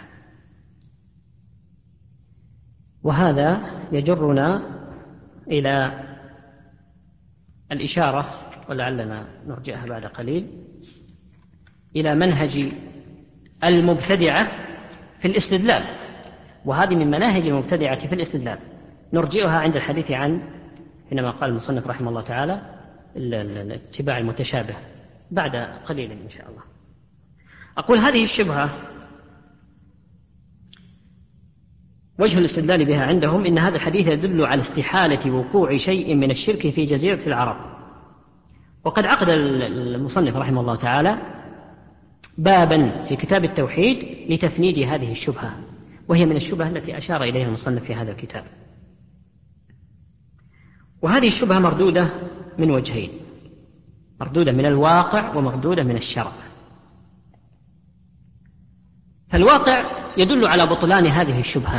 Speaker 2: وهذا يجرنا إلى الإشارة، ولعلنا نرجعها بعد قليل، إلى منهج المبتدعة في الاستدلال، وهذه من مناهج المبتدعة في الاستدلال نرجئها عند الحديث عن، حينما قال المصنف رحمه الله تعالى الاتباع المتشابه، بعد قليل إن شاء الله. أقول هذه الشبهة وجه الاستدلال بها عندهم إن هذا الحديث يدل على استحالة وقوع شيء من الشرك في جزيرة العرب. وقد عقد المصنف رحمه الله تعالى بابا في كتاب التوحيد لتفنيد هذه الشبهة، وهي من الشبهة التي أشار إليها المصنف في هذا الكتاب. وهذه الشبهة مردودة من وجهين، مردودة من الواقع ومردودة من الشرع. فالواقع يدل على بطلان هذه الشبهة،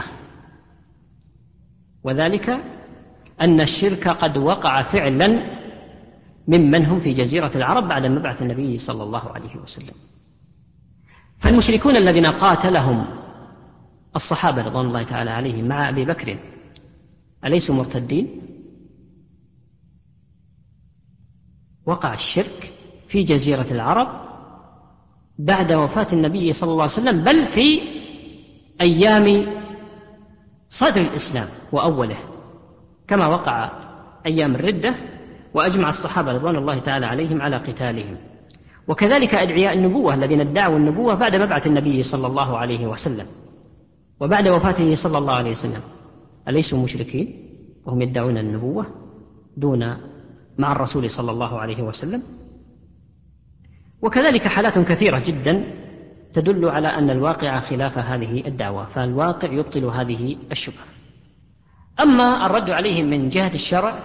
Speaker 2: وذلك أن الشرك قد وقع فعلا ممن هم في جزيرة العرب بعد مبعث النبي صلى الله عليه وسلم. فالمشركون الذين قاتلهم الصحابة رضوان الله تعالى عليهم مع أبي بكر أليسوا مرتدين؟ وقع الشرك في جزيرة العرب بعد وفاة النبي صلى الله عليه وسلم، بل في أيام صدر الإسلام وأوله، كما وقع أيام الردة، وأجمع الصحابة رضوان الله تعالى عليهم على قتالهم. وكذلك أدعياء النبوة الذين ادعوا النبوة بعد مبعث النبي صلى الله عليه وسلم وبعد وفاته صلى الله عليه وسلم، أليسوا مشركين وهم يدعون النبوة دون مع الرسول صلى الله عليه وسلم؟ وكذلك حالات كثيرة جدا تدل على أن الواقع خلاف هذه الدعوة، فالواقع يبطل هذه الشبهة. أما الرد عليهم من جهة الشرع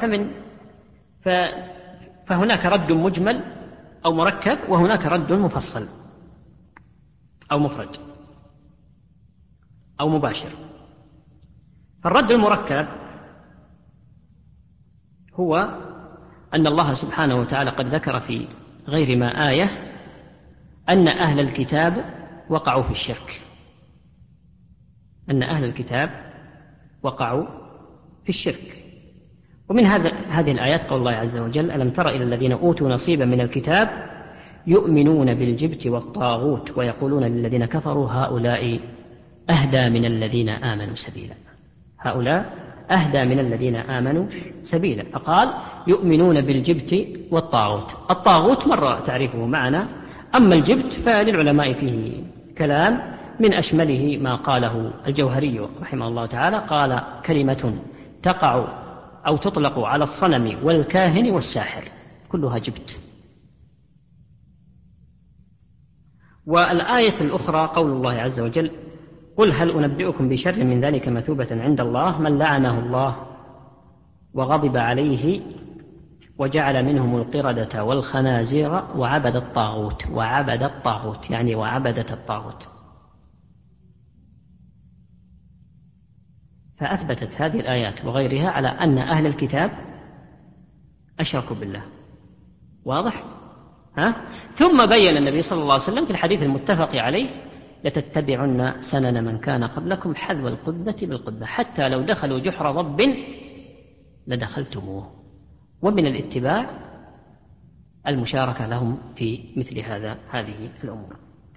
Speaker 2: فهناك رد مجمل أو مركب، وهناك رد مفصل أو مفرد أو مباشر. فالرد المركب هو أن الله سبحانه وتعالى قد ذكر في غير ما آية أن أهل الكتاب وقعوا في الشرك، أن أهل الكتاب وقعوا في الشرك. ومن هذه الآيات قول الله عز وجل: ألم تر إلى الذين أوتوا نصيبا من الكتاب يؤمنون بالجبت والطاغوت ويقولون للذين كفروا هؤلاء أهدى من الذين آمنوا سبيلا. هؤلاء أهدى من الذين آمنوا سبيلا. فقال يؤمنون بالجبت والطاغوت. الطاغوت مر تعريفه معنا، أما الجبت فللعلماء فيه كلام، من أشمله ما قاله الجوهري رحمه الله تعالى، قال: كلمة تقع أو تطلق على الصنم والكاهن والساحر، كلها جبت. والآية الأخرى قول الله عز وجل: قل هل أنبئكم بشر من ذلك مثوبة عند الله من لعنه الله وغضب عليه وجعل منهم القردة والخنازير وعبد الطاغوت. وعبد الطاغوت يعني وعبدة الطاغوت. فأثبتت هذه الآيات وغيرها على أن أهل الكتاب أشركوا بالله. واضح؟ ثم بين النبي صلى الله عليه وسلم في الحديث المتفق عليه: لتتبعن سنن من كان قبلكم حذو القبة بالقبة حتى لو دخلوا جحر ضب لدخلتموه. ومن الاتباع المشاركة لهم في مثل هذه الأمور.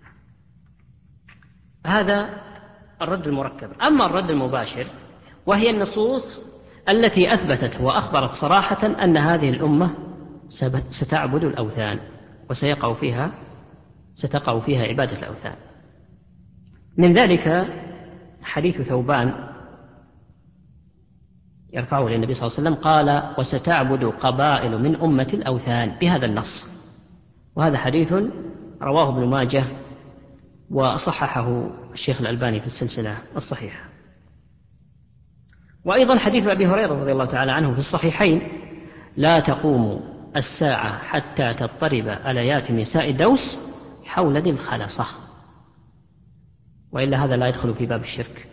Speaker 2: هذا الرد المركب. أما الرد المباشر وهي النصوص التي أثبتت وأخبرت صراحة أن هذه الأمة ستعبد الأوثان ستقع فيها عبادة الأوثان. من ذلك حديث ثوبان يرفعه للنبي صلى الله عليه وسلم، قال: وستعبد قبائل من أمة الأوثان، بهذا النص. وهذا حديث رواه ابن ماجه وصححه الشيخ الألباني في السلسلة الصحيحة. وأيضا حديث أبي هريرة رضي الله تعالى عنه في الصحيحين: لا تقوم الساعة حتى تضطرب آليات نساء دوس حول ذي الخلصة. وإلا هذا لا يدخل في باب الشرك،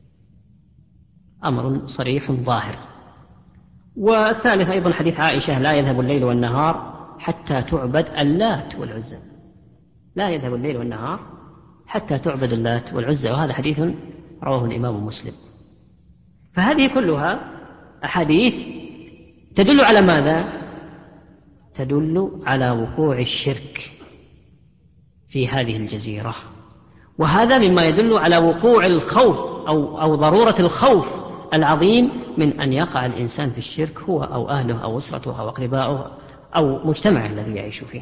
Speaker 2: أمر صريح ظاهر. والثالث أيضا حديث عائشة: لا يذهب الليل والنهار حتى تعبد اللات والعزى. لا يذهب الليل والنهار حتى تعبد اللات والعزى، وهذا حديث رواه الإمام مسلم. فهذه كلها أحاديث تدل على ماذا؟ تدل على وقوع الشرك في هذه الجزيرة، وهذا مما يدل على وقوع الخوف أو ضرورة الخوف العظيم من أن يقع الإنسان في الشرك، هو أو أهله أو أسرته أو أقرباؤه أو مجتمعه الذي يعيش فيه.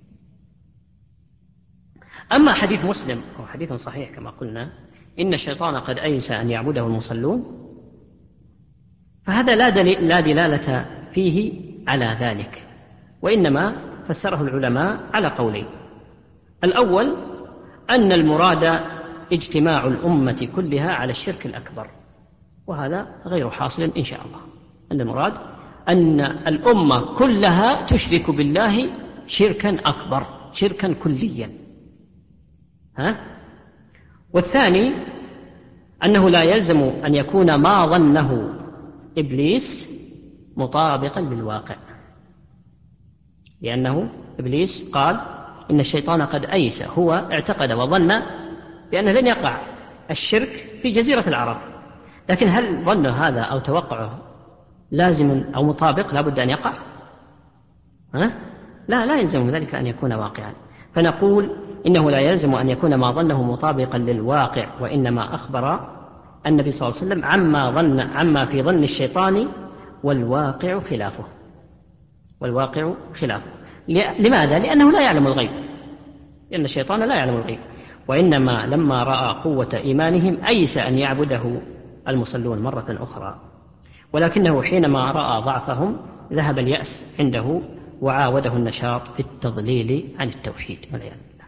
Speaker 2: أما حديث مسلم هو حديث صحيح كما قلنا: إن الشيطان قد أيس أن يعبده المصلون، فهذا لا دلالة فيه على ذلك، وإنما فسره العلماء على قولين: الأول أن المراد اجتماع الأمة كلها على الشرك الأكبر، وهذا غير حاصل إن شاء الله. أن المراد أن الأمة كلها تشرك بالله شركا أكبر، شركا كليا. والثاني أنه لا يلزم أن يكون ما ظنه إبليس مطابقا للواقع، لأنه إبليس قال: إن الشيطان قد أيس، هو اعتقد وظن بأنه لن يقع الشرك في جزيرة العرب، لكن هل ظن هذا أو توقعه لازم أو مطابق لا بد أن يقع؟ لا يلزم ذلك أن يكون واقعا. فنقول إنه لا يلزم أن يكون ما ظنه مطابقا للواقع، وإنما أخبر النبي صلى الله عليه وسلم عما في ظن الشيطان، والواقع خلافه. والواقع خلافه. لماذا؟ لأنه لا يعلم الغيب، لأن الشيطان لا يعلم الغيب، وإنما لما رأى قوة إيمانهم أيس أن يعبده المصلون مرة أخرى، ولكنه حينما رأى ضعفهم ذهب اليأس عنده وعاوده النشاط في التضليل عن التوحيد والعياذ بالله.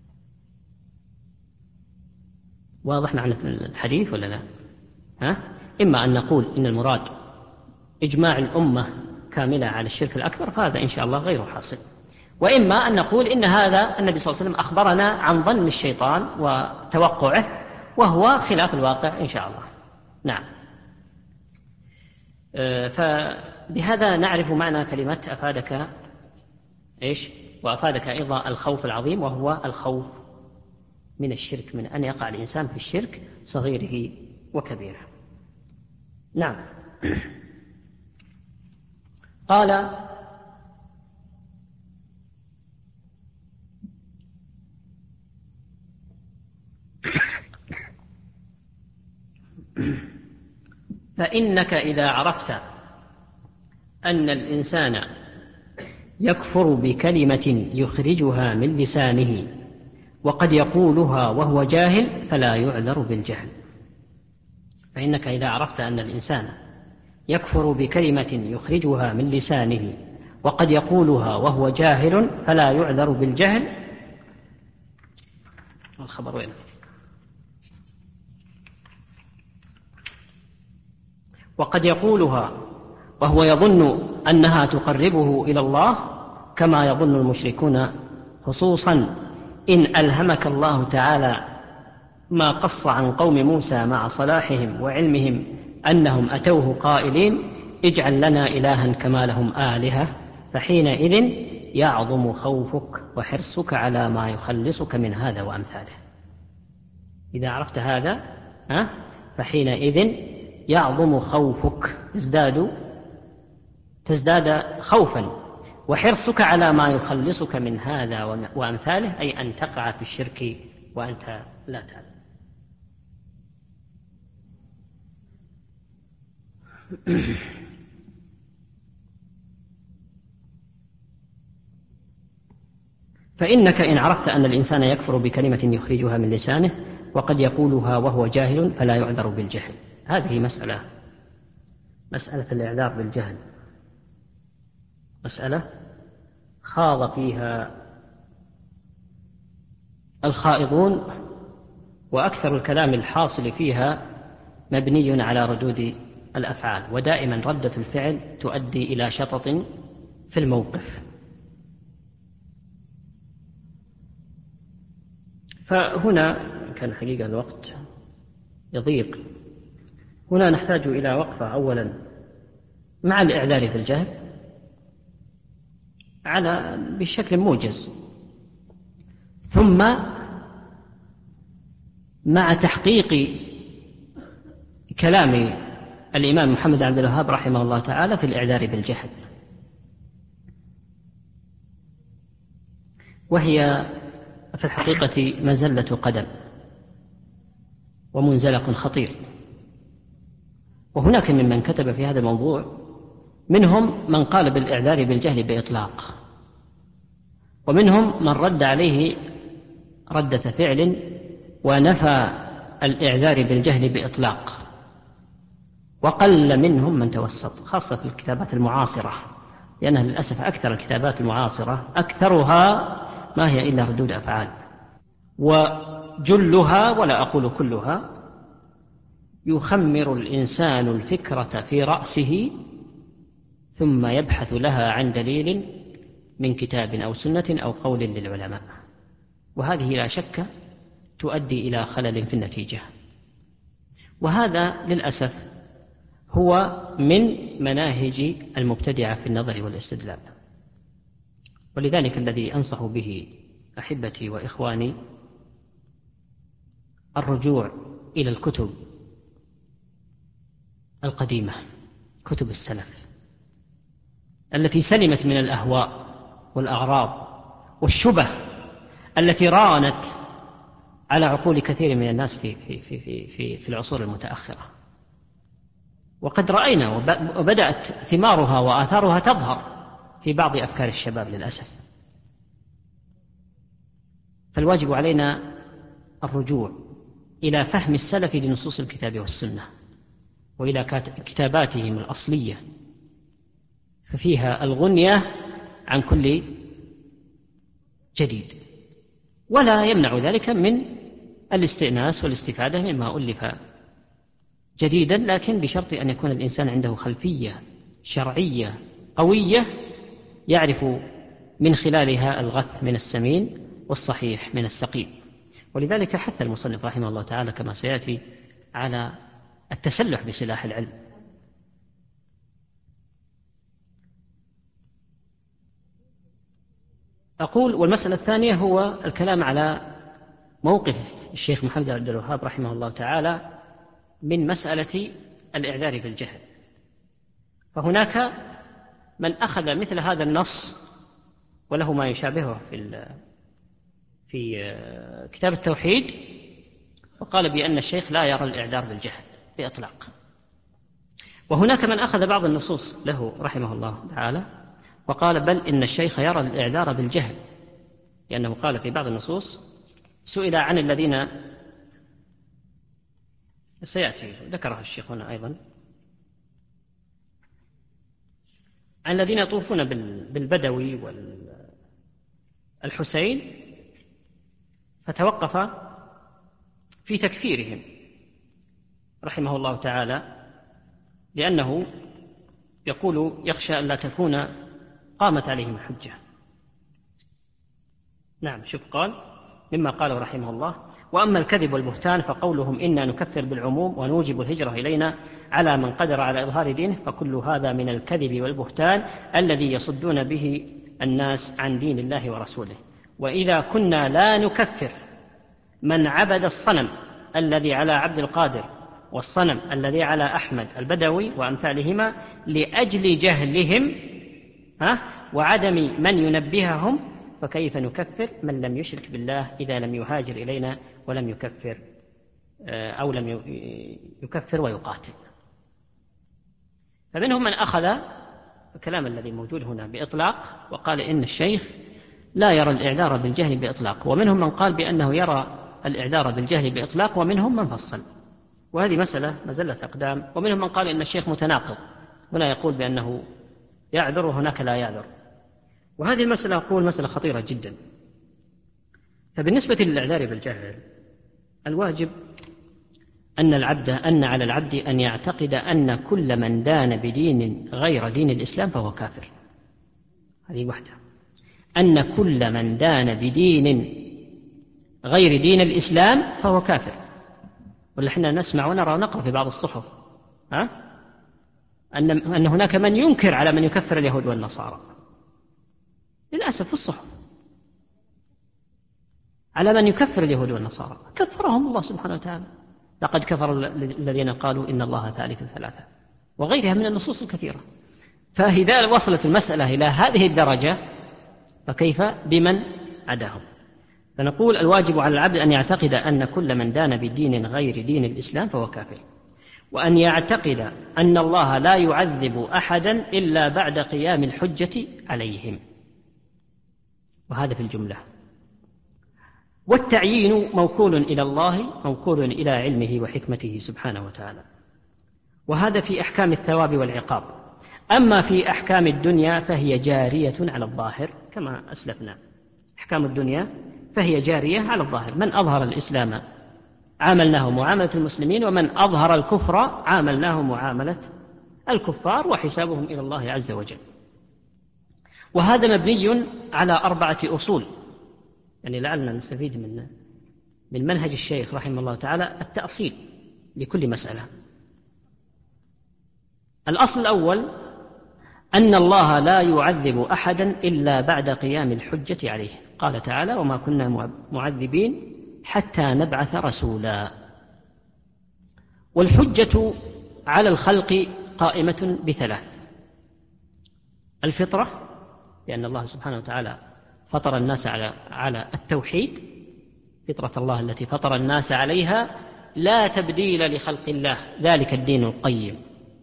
Speaker 2: واضح معنى الحديث ولا لا؟ إما أن نقول إن المراد إجماع الأمة كاملة على الشرك الأكبر، فهذا إن شاء الله غير حاصل، وإما أن نقول إن هذا النبي صلى الله عليه وسلم أخبرنا عن ظن الشيطان وتوقعه، وهو خلاف الواقع إن شاء الله. نعم. فبهذا نعرف معنى كلمة أفادك وأفادك أيضا الخوف العظيم، وهو الخوف من الشرك، من أن يقع الإنسان في الشرك صغيره وكبيره. نعم. قال: فإنك إذا عرفت أن الإنسان يكفر بكلمة يخرجها من لسانه وقد يقولها وهو جاهل فلا يعذر بالجهل. فإنك إذا عرفت أن الإنسان يكفر بكلمة يخرجها من لسانه وقد يقولها وهو جاهل فلا يعذر بالجهل. الخبر وين؟ وقد يقولها وهو يظن أنها تقربه إلى الله كما يظن المشركون، خصوصا إن ألهمك الله تعالى ما قص عن قوم موسى مع صلاحهم وعلمهم أنهم أتوه قائلين: اجعل لنا إلها كما لهم آلهة، فحينئذ يعظم خوفك وحرصك على ما يخلصك من هذا وأمثاله. إذا عرفت هذا فحينئذ يعظم خوفك، تزداد خوفا، وحرصك على ما يخلصك من هذا وأمثاله، أي أن تقع في الشرك وأنت لا تعلم. فإنك إن عرفت أن الإنسان يكفر بكلمة يخرجها من لسانه وقد يقولها وهو جاهل فلا يعذر بالجهل. هذه مسألة الإعذار بالجهل مسألة خاض فيها الخائضون، وأكثر الكلام الحاصل فيها مبني على ردود الأفعال، ودائما ردة الفعل تؤدي إلى شطط في الموقف. فهنا كان حقيقة الوقت يضيق. هنا نحتاج إلى وقفة أولا مع الإعذار بالجهل بشكل موجز، ثم مع تحقيق كلام الإمام محمد عبد الوهاب رحمه الله تعالى في الإعذار بالجهل، وهي في الحقيقة مزلة قدم ومنزلق خطير. وهناك ممن كتب في هذا الموضوع، منهم من قال بالإعذار بالجهل بإطلاق، ومنهم من رد عليه ردة فعل ونفى الإعذار بالجهل بإطلاق، وقل منهم من توسط، خاصة في الكتابات المعاصرة، لأنها للأسف أكثر الكتابات المعاصرة أكثرها ما هي إلا ردود أفعال، وجلها ولا أقول كلها يخمر الإنسان الفكرة في رأسه ثم يبحث لها عن دليل من كتاب أو سنة أو قول للعلماء، وهذه لا شك تؤدي إلى خلل في النتيجة. وهذا للأسف هو من مناهج المبتدعة في النظر والاستدلال. ولذلك الذي أنصح به أحبتي وإخواني الرجوع إلى الكتب القديمة، كتب السلف التي سلمت من الأهواء والأغراض والشبه التي رانت على عقول كثير من الناس في العصور المتأخرة. وقد رأينا وبدأت ثمارها وآثارها تظهر في بعض أفكار الشباب للأسف. فالواجب علينا الرجوع إلى فهم السلف لنصوص الكتاب والسنة، وإلى كتاباتهم الأصلية، ففيها الغنية عن كل جديد، ولا يمنع ذلك من الاستئناس والاستفادة مما ألف جديدا، لكن بشرط أن يكون الإنسان عنده خلفية شرعية قوية يعرف من خلالها الغث من السمين والصحيح من السقيم. ولذلك حث المصنف رحمه الله تعالى كما سيأتي على التسلح بسلاح العلم. أقول والمسألة الثانية هو الكلام على موقف الشيخ محمد عبد الوهاب رحمه الله تعالى من مسألة الإعذار بالجهل. فهناك من أخذ مثل هذا النص وله ما يشابهه في كتاب التوحيد، وقال بأن الشيخ لا يرى الإعذار بالجهل بإطلاق. وهناك من أخذ بعض النصوص له رحمه الله تعالى وقال بل إن الشيخ يرى الإعذار بالجهل، لأنه قال في بعض النصوص سئل عن الذين سيأتي ذكرها الشيخ هنا أيضا، عن الذين يطوفون بالبدوي والحسين، فتوقف في تكفيرهم رحمه الله تعالى، لأنه يقول يخشى أن لا تكون قامت عليهم الحجة. نعم، شوف قال مما قاله رحمه الله: وأما الكذب والبهتان فقولهم إنا نكفر بالعموم ونوجب الهجرة إلينا على من قدر على إظهار دينه، فكل هذا من الكذب والبهتان الذي يصدون به الناس عن دين الله ورسوله. وإذا كنا لا نكفر من عبد الصنم الذي على عبد القادر والصنم الذي على أحمد البدوي وأمثالهما لأجل جهلهم وعدم من ينبههم، فكيف نكفر من لم يشرك بالله إذا لم يهاجر إلينا ولم يكفر أو لم يكفر ويقاتل. فمنهم من أخذ الكلام الذي موجود هنا بإطلاق وقال إن الشيخ لا يرى الإعذار بالجهل بإطلاق، ومنهم من قال بأنه يرى الإعذار بالجهل بإطلاق، ومنهم من فصل، وهذه مسألة مزلة أقدام. ومنهم من قال إن الشيخ متناقض، هنا يقول بأنه يعذر وهناك لا يعذر، وهذه المسألة أقول مسألة خطيرة جدا. فبالنسبة للإعذار بالجهل الواجب أن على العبد أن يعتقد أن كل من دان بدين غير دين الإسلام فهو كافر. هذه واحدة، أن كل من دان بدين غير دين الإسلام فهو كافر. ولا احنا نسمع ونرى ونقرأ في بعض الصحف أن هناك من ينكر على من يكفر اليهود والنصارى، للأسف في الصحف، على من يكفر اليهود والنصارى كفرهم الله سبحانه وتعالى. لقد كفر الذين قالوا إن الله ثالث ثلاثة، وغيرها من النصوص الكثيرة. فإذا وصلت المسألة إلى هذه الدرجة فكيف بمن عداهم؟ فنقول الواجب على العبد أن يعتقد أن كل من دان بدين غير دين الإسلام فهو كافر، وأن يعتقد أن الله لا يعذب أحدا إلا بعد قيام الحجة عليهم، وهذا في الجملة. والتعيين موكول إلى الله، موكول إلى علمه وحكمته سبحانه وتعالى، وهذا في أحكام الثواب والعقاب. أما في أحكام الدنيا فهي جارية على الظاهر كما أسلفنا. أحكام الدنيا فهي جارية على الظاهر، من أظهر الإسلام عاملناه معاملة المسلمين، ومن أظهر الكفر عاملناه معاملة الكفار، وحسابهم إلى الله عز وجل. وهذا مبني على 4 أصول، يعني لعلنا نستفيد من منهج الشيخ رحمه الله تعالى التأصيل لكل مسألة. الأصل الأول أن الله لا يعذب أحدا إلا بعد قيام الحجة عليه. قال تعالى: وما كنا معذبين حتى نبعث رسولا. والحجة على الخلق قائمة ب3: الفطرة، لأن الله سبحانه وتعالى فطر الناس على التوحيد، فطرة الله التي فطر الناس عليها لا تبديل لخلق الله، ذلك الدين القيم.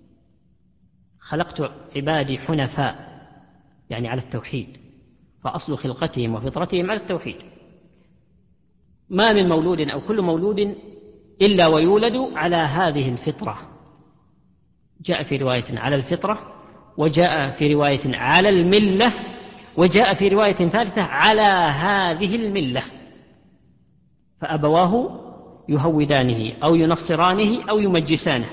Speaker 2: خلقت عبادي حنفاء، يعني على التوحيد، فأصل خلقتهم وفطرتهم على التوحيد. ما من مولود أو كل مولود إلا ويولد على هذه الفطرة. جاء في رواية على الفطرة، وجاء في رواية على الملة، وجاء في رواية ثالثة على هذه الملة. فأبواه يهودانه أو ينصرانه أو يمجسانه،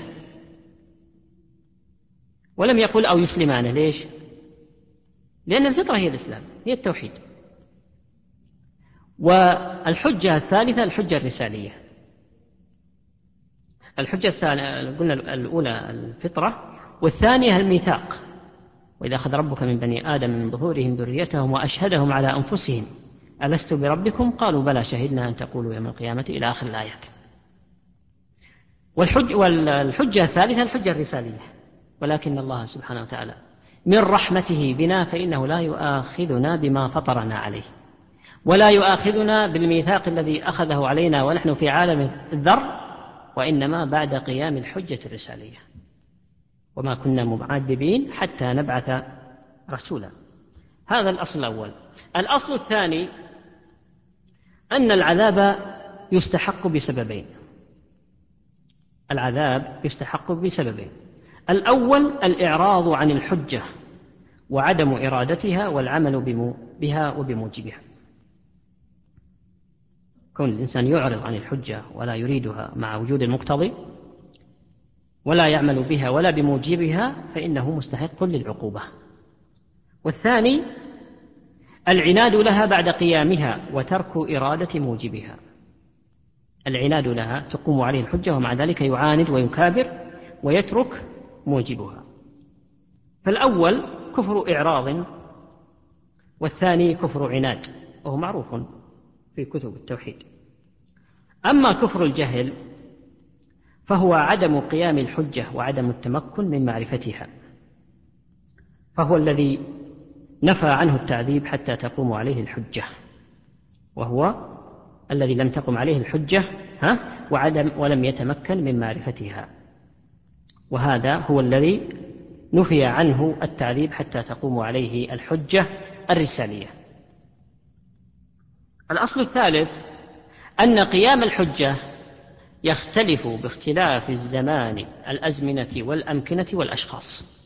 Speaker 2: ولم يقل أو يسلمانه. ليش؟ لأن الفطرة هي الإسلام، هي التوحيد. والحجة الثالثة الحجة الرسالية. الحجة الثانية قلنا الأولى الفطرة، والثانية الميثاق: وإذا أخذ ربك من بني آدم من ظهورهم ذريتهم وأشهدهم على أنفسهم ألست بربكم قالوا بلى شهدنا أن تقولوا يوم القيامة، إلى آخر الآيات. والحجة الثالثة الحجة الرسالية. ولكن الله سبحانه وتعالى من رحمته بنا فإنه لا يؤاخذنا بما فطرنا عليه، ولا يؤاخذنا بالميثاق الذي أخذه علينا ونحن في عالم الذر، وإنما بعد قيام الحجة الرسالية. وما كنا معذبين حتى نبعث رسولا. هذا الأصل الأول. الأصل الثاني أن العذاب يستحق بسببين. العذاب يستحق بسببين: الأول الإعراض عن الحجة وعدم إرادتها والعمل بها وبموجبها. كون الإنسان يعرض عن الحجة ولا يريدها مع وجود المقتضي، ولا يعمل بها ولا بموجبها، فإنه مستحق للعقوبة. والثاني العناد لها بعد قيامها وترك إرادة موجبها. العناد لها تقوم عليه الحجة ومع ذلك يعاند ويكابر ويترك موجبها. فالأول كفر إعراض، والثاني كفر عناد، وهو معروف في كتب التوحيد. أما كفر الجهل فهو عدم قيام الحجة وعدم التمكن من معرفتها، فهو الذي نفى عنه التعذيب حتى تقوم عليه الحجة، وهو الذي لم تقم عليه الحجة ولم يتمكن من معرفتها، وهذا هو الذي نفي عنه التعذيب حتى تقوم عليه الحجة الرسالية. الأصل الثالث أن قيام الحجة يختلف باختلاف الزمان، الأزمنة والأمكنة والأشخاص.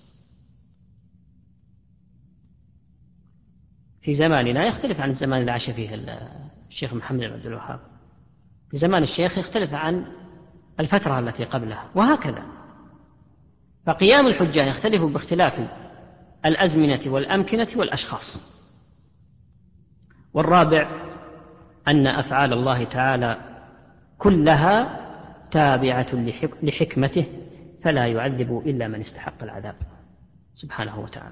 Speaker 2: في زماننا يختلف عن الزمان اللي عاش فيه الشيخ محمد بن عبد الوهاب، في زمان الشيخ يختلف عن الفترة التي قبلها، وهكذا. فقيام الحجة يختلف باختلاف الأزمنة والأمكنة والأشخاص. والرابع أن أفعال الله تعالى كلها تابعة لحكمته، فلا يعذب إلا من استحق العذاب سبحانه وتعالى.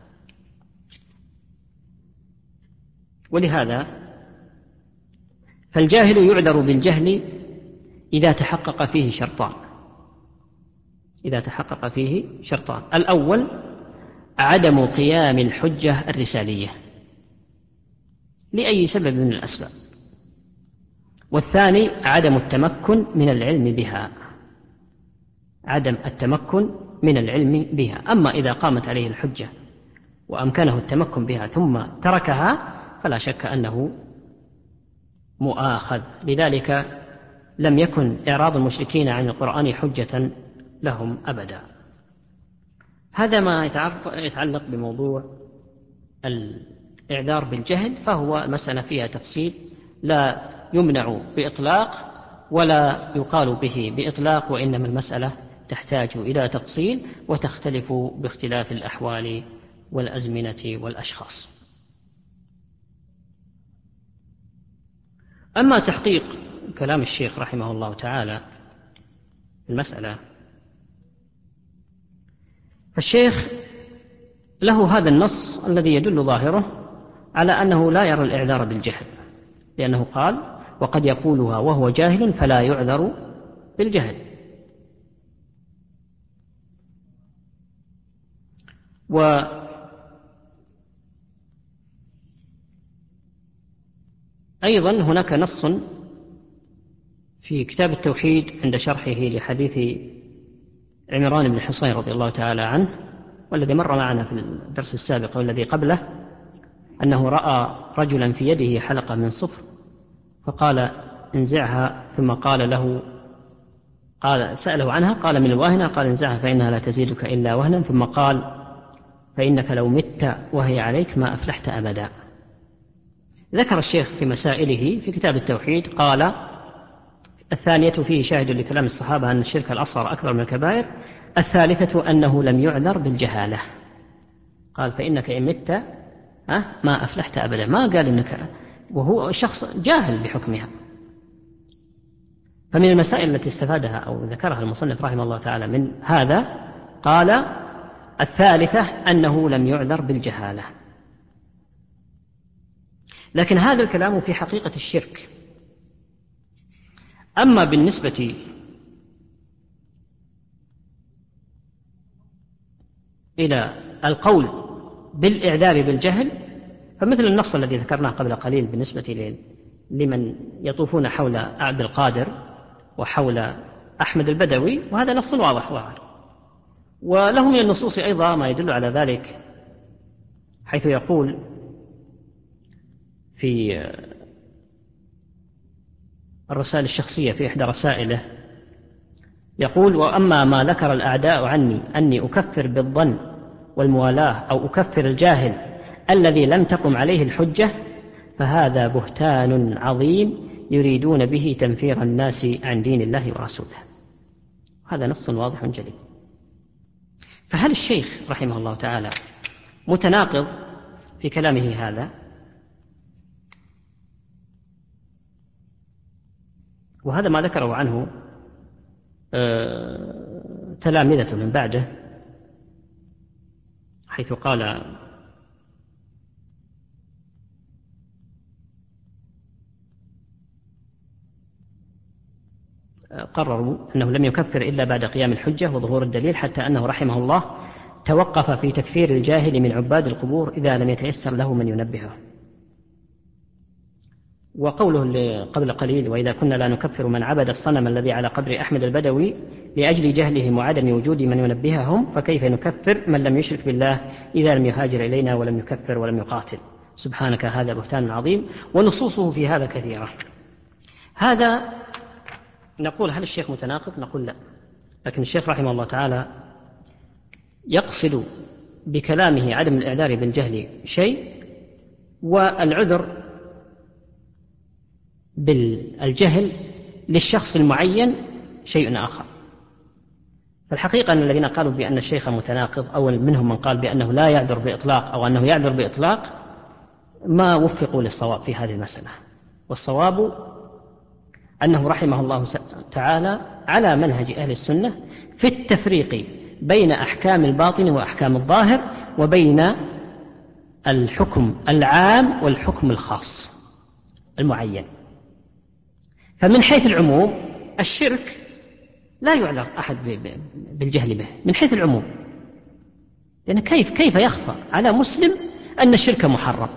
Speaker 2: ولهذا فالجاهل يعذر بالجهل إذا تحقق فيه شرطان: الأول عدم قيام الحجة الرسالية لأي سبب من الأسباب، والثاني عدم التمكن من العلم بها. أما إذا قامت عليه الحجة وأمكنه التمكن بها ثم تركها فلا شك أنه مؤاخذ. لذلك لم يكن إعراض المشركين عن القرآن حجة لهم أبدا. هذا ما يتعلق بموضوع الإعذار بالجهل، فهو مسألة فيها تفصيل، لا يمنع بإطلاق ولا يقال به بإطلاق، وإنما المسألة تحتاج إلى تفصيل وتختلف باختلاف الأحوال والأزمنة والأشخاص. أما تحقيق كلام الشيخ رحمه الله تعالى في المسألة، فالشيخ له هذا النص الذي يدل ظاهره على أنه لا يرى الإعذار بالجهل، لأنه قال: وقد يقولها وهو جاهل فلا يعذر بالجهل. وأيضا هناك نص في كتاب التوحيد عند شرحه لحديث عمران بن حصين رضي الله تعالى عنه، والذي مر معنا في الدرس السابق والذي قبله، أنه رأى رجلا في يده حلقة من صفر فقال: انزعها، ثم سأله عنها، قال: من الواهنة، قال: انزعها فإنها لا تزيدك إلا وهنا، ثم قال: فإنك لو مت وهي عليك ما أفلحت أبدا. ذكر الشيخ في مسائله في كتاب التوحيد قال: الثانية فيه شاهد لكلام الصحابة أن الشرك الأصغر أكبر من الكبائر، الثالثة أنه لم يعذر بالجهالة. قال: فإنك إن مت ما أفلحت أبدا، ما قال إنك، وهو شخص جاهل بحكمها. فمن المسائل التي استفادها أو ذكرها المصنف رحمه الله تعالى من هذا، قال: الثالثة أنه لم يعذر بالجهالة. لكن هذا الكلام في حقيقة الشرك. أما بالنسبة إلى القول بالإعذار بالجهل، فمثل النص الذي ذكرناه قبل قليل بالنسبة لمن يطوفون حول عبد القادر وحول أحمد البدوي، وهذا نص واضح ظاهر. وله من النصوص أيضا ما يدل على ذلك، حيث يقول في الرسائل الشخصية في إحدى رسائله، يقول: وأما ما ذكر الأعداء عني أني أكفر بالظن والموالاة أو أكفر الجاهل الذي لم تقم عليه الحجة، فهذا بهتان عظيم يريدون به تنفير الناس عن دين الله ورسوله. هذا نص واضح جلي. فهل الشيخ رحمه الله تعالى متناقض في كلامه هذا؟ وهذا ما ذكره عنه تلامذة من بعده، حيث قال: قرروا أنه لم يكفر إلا بعد قيام الحجة وظهور الدليل، حتى أنه رحمه الله توقف في تكفير الجاهل من عباد القبور إذا لم يتيسر له من ينبهه. وقوله قبل قليل: وإذا كنا لا نكفر من عبد الصنم الذي على قبر أحمد البدوي لأجل جهلهم وعدم وجود من ينبههم، فكيف نكفر من لم يشرك بالله إذا لم يهاجر إلينا ولم يكفر ولم يقاتل؟ سبحانك، هذا بهتان عظيم. ونصوصه في هذا كثيرة. هذا نقول: هل الشيخ متناقض؟ نقول لا. لكن الشيخ رحمه الله تعالى يقصد بكلامه عدم الإعذار بالجهل شيء، والعذر بالجهل للشخص المعين شيء آخر. فالحقيقة أن الذين قالوا بأن الشيخ متناقض، أو منهم من قال بأنه لا يعذر بإطلاق أو أنه يعذر بإطلاق، ما وفقوا للصواب في هذه المسألة. والصواب أنه رحمه الله تعالى على منهج أهل السنة في التفريق بين أحكام الباطن وأحكام الظاهر، وبين الحكم العام والحكم الخاص المعين. فمن حيث العموم الشرك لا يعذر أحد بالجهل به من حيث العموم، لأن كيف يخفى على مسلم أن الشرك محرم؟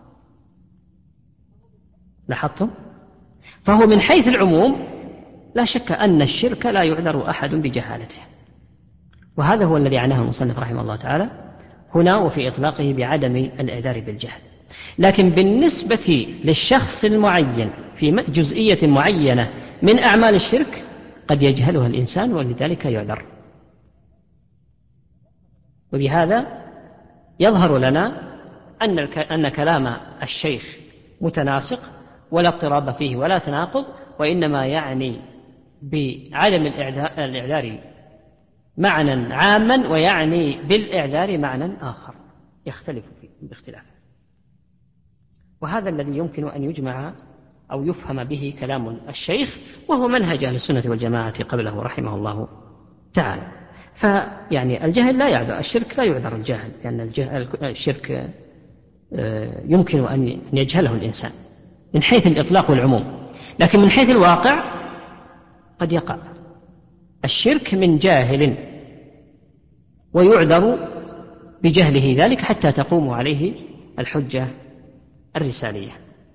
Speaker 2: لاحظتم؟ فهو من حيث العموم لا شك أن الشرك لا يعذر أحد بجهالته، وهذا هو الذي عناه المصنف رحمه الله تعالى هنا وفي إطلاقه بعدم الإعذار بالجهل. لكن بالنسبة للشخص المعين في جزئية معينة من أعمال الشرك قد يجهلها الإنسان ولذلك يعذر. وبهذا يظهر لنا أن كلام الشيخ متناسق ولا اضطراب فيه ولا تناقض، وإنما يعني بعدم الإعذار معنى عاما، ويعني بالإعذار معنى آخر يختلف فيه باختلاف. وهذا الذي يمكن أن يجمع أو يفهم به كلام الشيخ، وهو منهج أهل السنة والجماعة قبله رحمه الله تعالى. فيعني الجهل لا يعذر، الشرك لا يعذر الجاهل، لأن الشرك يمكن أن يجهله الإنسان من حيث الإطلاق والعموم، لكن من حيث الواقع قد يقع الشرك من جاهل ويعذر بجهله ذلك حتى تقوم عليه الحجة الرسالية.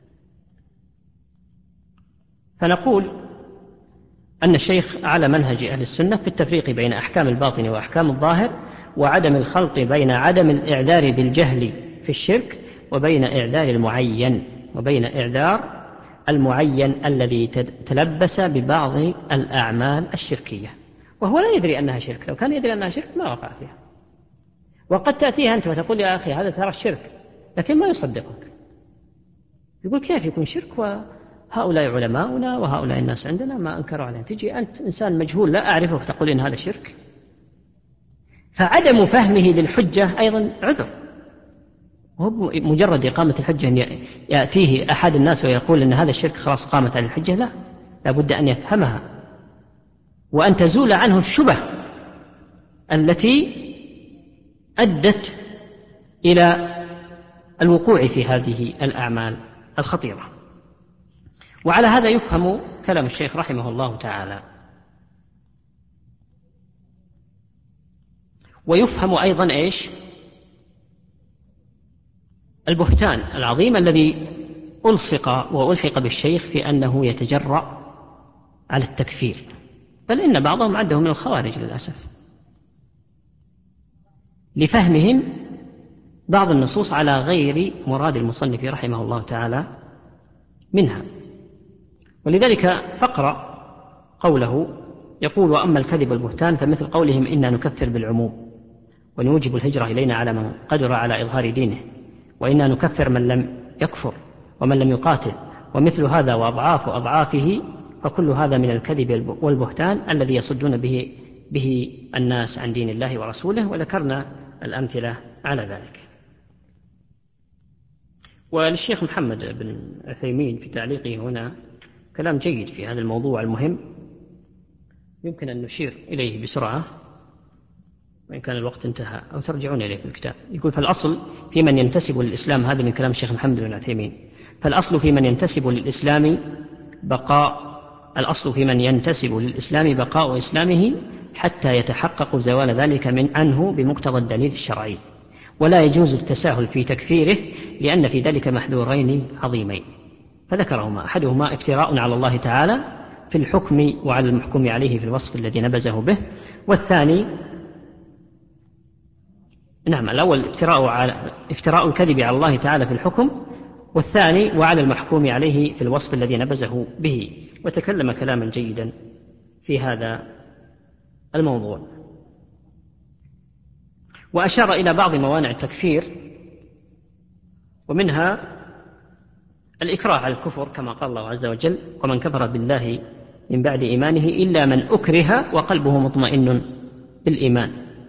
Speaker 2: فنقول أن الشيخ على منهج أهل السنة في التفريق بين أحكام الباطن وأحكام الظاهر، وعدم الخلط بين عدم الإعذار بالجهل في الشرك وبين إعذار المعين الذي تلبس ببعض الأعمال الشركية، وهو لا يدري أنها شرك. لو كان يدري أنها شرك ما وقع فيها. وقد تأتيها أنت وتقول يا أخي هذا ترى الشرك، لكن ما يصدقك، يقول كيف يكون شرك وهؤلاء علماؤنا وهؤلاء الناس عندنا ما أنكروا عليه؟ تجي أنت إنسان مجهول لا أعرفه تقول إن هذا شرك. فعدم فهمه للحجة أيضا عذر، هو مجرد إقامة الحجة أن يأتيه أحد الناس ويقول إن هذا الشرك خلاص قامت على الحجة، لا بد أن يفهمها وأن تزول عنه الشبه التي أدت إلى الوقوع في هذه الأعمال الخطيرة. وعلى هذا يفهم كلام الشيخ رحمه الله تعالى. ويفهم أيضا البهتان العظيم الذي ألصق وألحق بالشيخ في أنه يتجرأ على التكفير، بل إن بعضهم عده من الخوارج للأسف، لفهمهم بعض النصوص على غير مراد المصنف رحمه الله تعالى منها. ولذلك فقرأ قوله يقول: وأما الكذب والبهتان فمثل قولهم إنا نكفر بالعموم ونوجب الهجرة إلينا على من قدر على إظهار دينه، وإنا نكفر من لم يكفر ومن لم يقاتل، ومثل هذا وأضعاف أضعافه، فكل هذا من الكذب والبهتان الذي يصدون به الناس عن دين الله ورسوله. وذكرنا الأمثلة على ذلك. وللشيخ محمد بن عثيمين في تعليقه هنا كلام جيد في هذا الموضوع المهم، يمكن أن نشير إليه بسرعة وإن كان الوقت انتهى، أو ترجعون إليه في الكتاب. يقول: فالأصل في من ينتسب للإسلام، هذا من كلام الشيخ محمد بن عثيمين، فالأصل في من ينتسب للإسلام بقاء إسلامه حتى يتحقق زوال ذلك عنه بمقتضى الدليل الشرعي، ولا يجوز التساهل في تكفيره لأن في ذلك محذورين عظيمين، فذكرهما: أحدهما افتراء على الله تعالى في الحكم وعلى المحكوم عليه في الوصف الذي نبذه به، والثاني الأول افتراء الكذب على الله تعالى في الحكم، والثاني وعلى المحكوم عليه في الوصف الذي نبذه به. وتكلم كلاما جيدا في هذا الموضوع، وأشار إلى بعض موانع التكفير، ومنها الإكراه على الكفر كما قال الله عز وجل: ومن كفر بالله من بعد إيمانه إلا من أكره وقلبه مطمئن بالإيمان.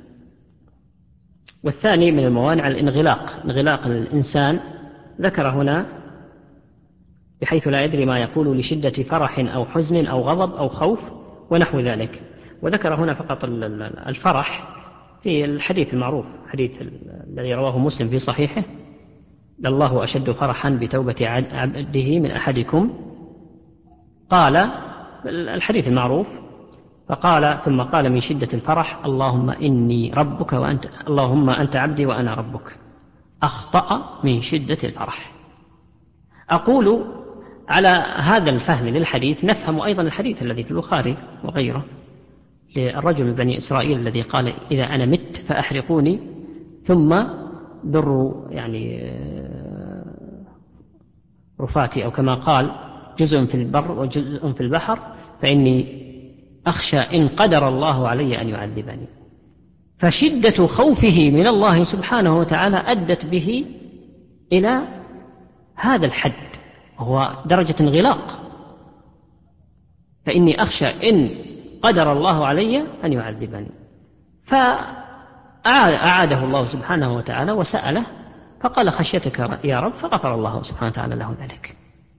Speaker 2: والثاني من الموانع الانغلاق الإنسان، ذكر هنا بحيث لا يدري ما يقول لشدة فرح أو حزن أو غضب أو خوف ونحو ذلك. وذكر هنا فقط الفرح في الحديث المعروف، حديث الذي رواه مسلم في صحيحه: لله أشد فرحا بتوبة عبده من أحدكم. قال الحديث المعروف، فقال ثم قال من شدة الفرح: اللهم إني ربك وأنت، اللهم أنت عبدي وأنا ربك. أخطأ من شدة الفرح. أقول على هذا الفهم للحديث نفهم أيضا الحديث الذي في البخاري وغيره للرجل من بني إسرائيل الذي قال: إذا أنا مت فأحرقوني ثم ذروا رفاتي، أو كما قال جزء في البر وجزء في البحر، فإني أخشى إن قدر الله علي أن يعذبني. فشدة خوفه من الله سبحانه وتعالى أدت به إلى هذا الحد، وهو درجة انغلاق. فإني أخشى إن قدر الله علي أن يعذبني. فأعاده الله سبحانه وتعالى وسأله فقال: خشيتك يا رب، فغفر الله سبحانه وتعالى له ذلك.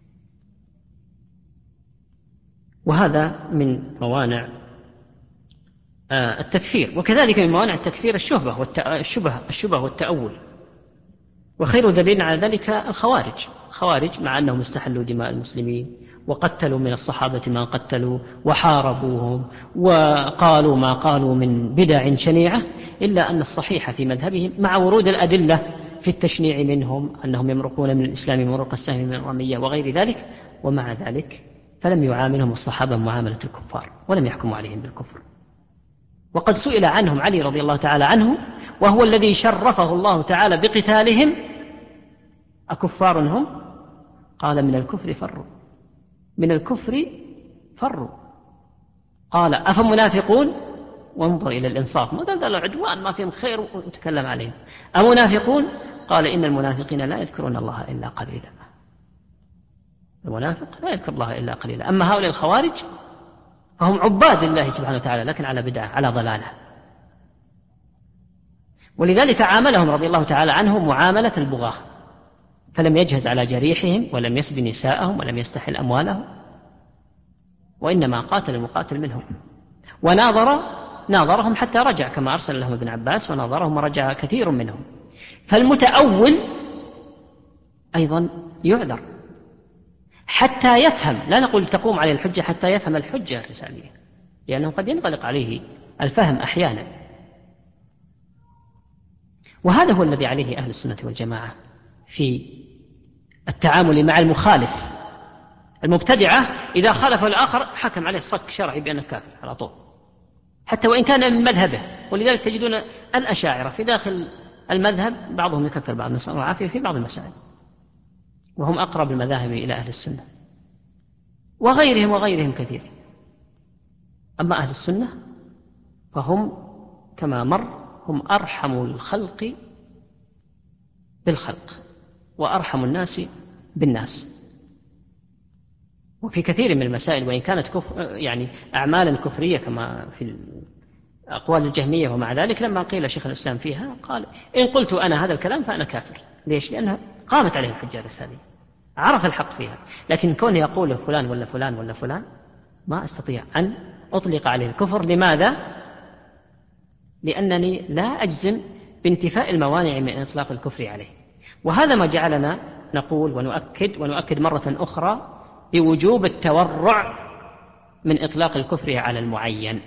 Speaker 2: وهذا من موانع التكفير. وكذلك من موانع التكفير الشبه والتأول. وخير دليل على ذلك الخوارج مع أنهم استحلوا دماء المسلمين وقتلوا من الصحابة ما قتلوا وحاربوهم وقالوا ما قالوا من بدع شنيعة، إلا أن الصحيح في مذهبهم مع ورود الأدلة في التشنيع منهم أنهم يمرقون من الإسلام مروق السهم من الرمية وغير ذلك، ومع ذلك فلم يعاملهم الصحابة معاملة الكفار ولم يحكموا عليهم بالكفر. وقد سئل عنهم علي رضي الله تعالى عنه، وهو الذي شرفه الله تعالى بقتالهم: أكفار هم؟ قال: من الكفر فروا. قال: أفمنافقون؟ وانظر إلى الإنصاف، ما دل العدوان ما فيهم خير وتكلم عليهم. أمنافقون؟ قال: إن المنافقين لا يذكرون الله إلا قليلا. المنافق لا يذكر الله إلا قليلا. أما هؤلاء الخوارج فهم عباد الله سبحانه وتعالى، لكن على بدعة، على ضلالة. ولذلك عاملهم رضي الله تعالى عنه معاملة البغاة، فلم يجهز على جريحهم ولم يسب نساءهم ولم يستحل أموالهم، وإنما قاتل المقاتل منهم، وناظرهم حتى رجع، كما أرسل لهم ابن عباس وناظرهم ورجع كثير منهم. فالمتأول أيضا يعذر حتى يفهم، لا نقول تقوم عليه الحجة، حتى يفهم الحجة الرسالية، لأنه قد ينغلق عليه الفهم أحيانا. وهذا هو الذي عليه أهل السنة والجماعة في التعامل مع المخالف. المبتدعة إذا خالف الآخر حكم عليه صك شرعي بأنه كافر على طول، حتى وإن كان من مذهبه. ولذلك تجدون الأشاعرة في داخل المذهب بعضهم يكفر بعض، نسأل الله العافية، في بعض المسائل، وهم أقرب المذاهب إلى أهل السنة، وغيرهم كثير. أما أهل السنة فهم كما مر هم أرحم الخلق بالخلق وأرحم الناس بالناس. وفي كثير من المسائل وإن كانت أعمالا كفرية كما في أقوال الجهمية، ومع ذلك لما قيل شيخ الإسلام فيها قال: إن قلت أنا هذا الكلام فأنا كافر. ليش؟ لأنها قامت عليه الحجة الرسالية، عرف الحق فيها. لكن كونه يقول فلان ولا فلان ولا فلان ما أستطيع أن أطلق عليه الكفر. لماذا؟ لأنني لا أجزم بانتفاء الموانع من إطلاق الكفر عليه. وهذا ما جعلنا نقول ونؤكد مرة أخرى بوجوب التورع من إطلاق الكفر على المعين،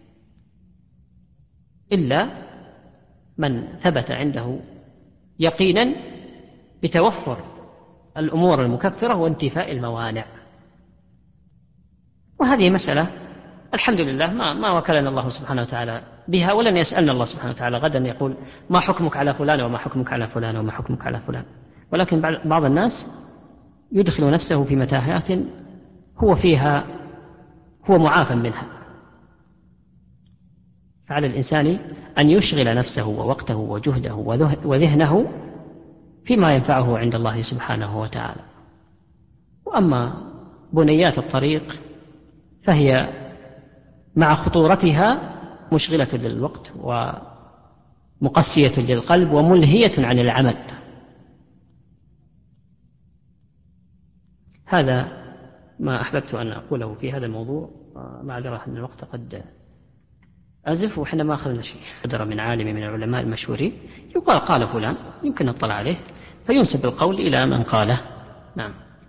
Speaker 2: إلا من ثبت عنده يقينا بتوفر الأمور المكفرة وانتفاء الموانع. وهذه مسألة الحمد لله ما وكلنا الله سبحانه وتعالى بها، ولن يسألنا الله سبحانه وتعالى غدا يقول: ما حكمك على فلان وما حكمك على فلان وما حكمك على فلان. ولكن بعض الناس يدخل نفسه في متاهات هو معافى منها. فعلى الإنسان أن يشغل نفسه ووقته وجهده وذهنه فيما ينفعه عند الله سبحانه وتعالى. وأما بنيات الطريق فهي مع خطورتها مشغلة للوقت ومقسية للقلب وملهية عن العمل. هذا ما أحببت أن أقوله في هذا الموضوع، معذرة أن الوقت قد أزف وإحنا ما أخذنا شيء. قدر من عالم من العلماء المشهورين يقال قال فلان، يمكن نطلع عليه فينسب القول إلى من قاله. نعم.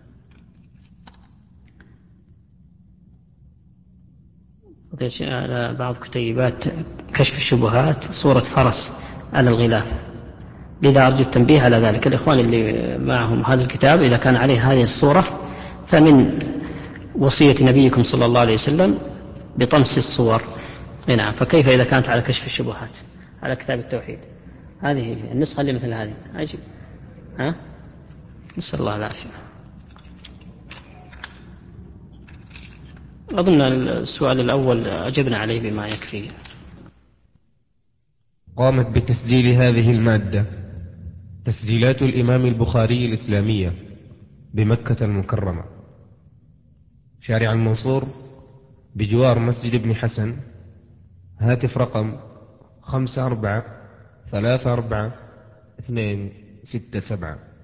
Speaker 2: على بعض كتيبات كشف الشبهات صورة فرس على الغلاف، لذا أرجو التنبيه على ذلك. الإخوان اللي معهم هذا الكتاب إذا كان عليه هذه الصورة فمن وصية نبيكم صلى الله عليه وسلم بطمس الصور. نعم، فكيف إذا كانت على كشف الشبهات على كتاب التوحيد؟ هذه النسخة اللي مثل هذه عجيب. نسأل الله العافية. أظن السؤال الأول أجبنا عليه بما يكفي.
Speaker 1: قامت بتسجيل هذه المادة تسجيلات الإمام البخاري الإسلامية بمكة المكرمة، شارع المنصور بجوار مسجد ابن حسن. هاتف رقم 54 34 267.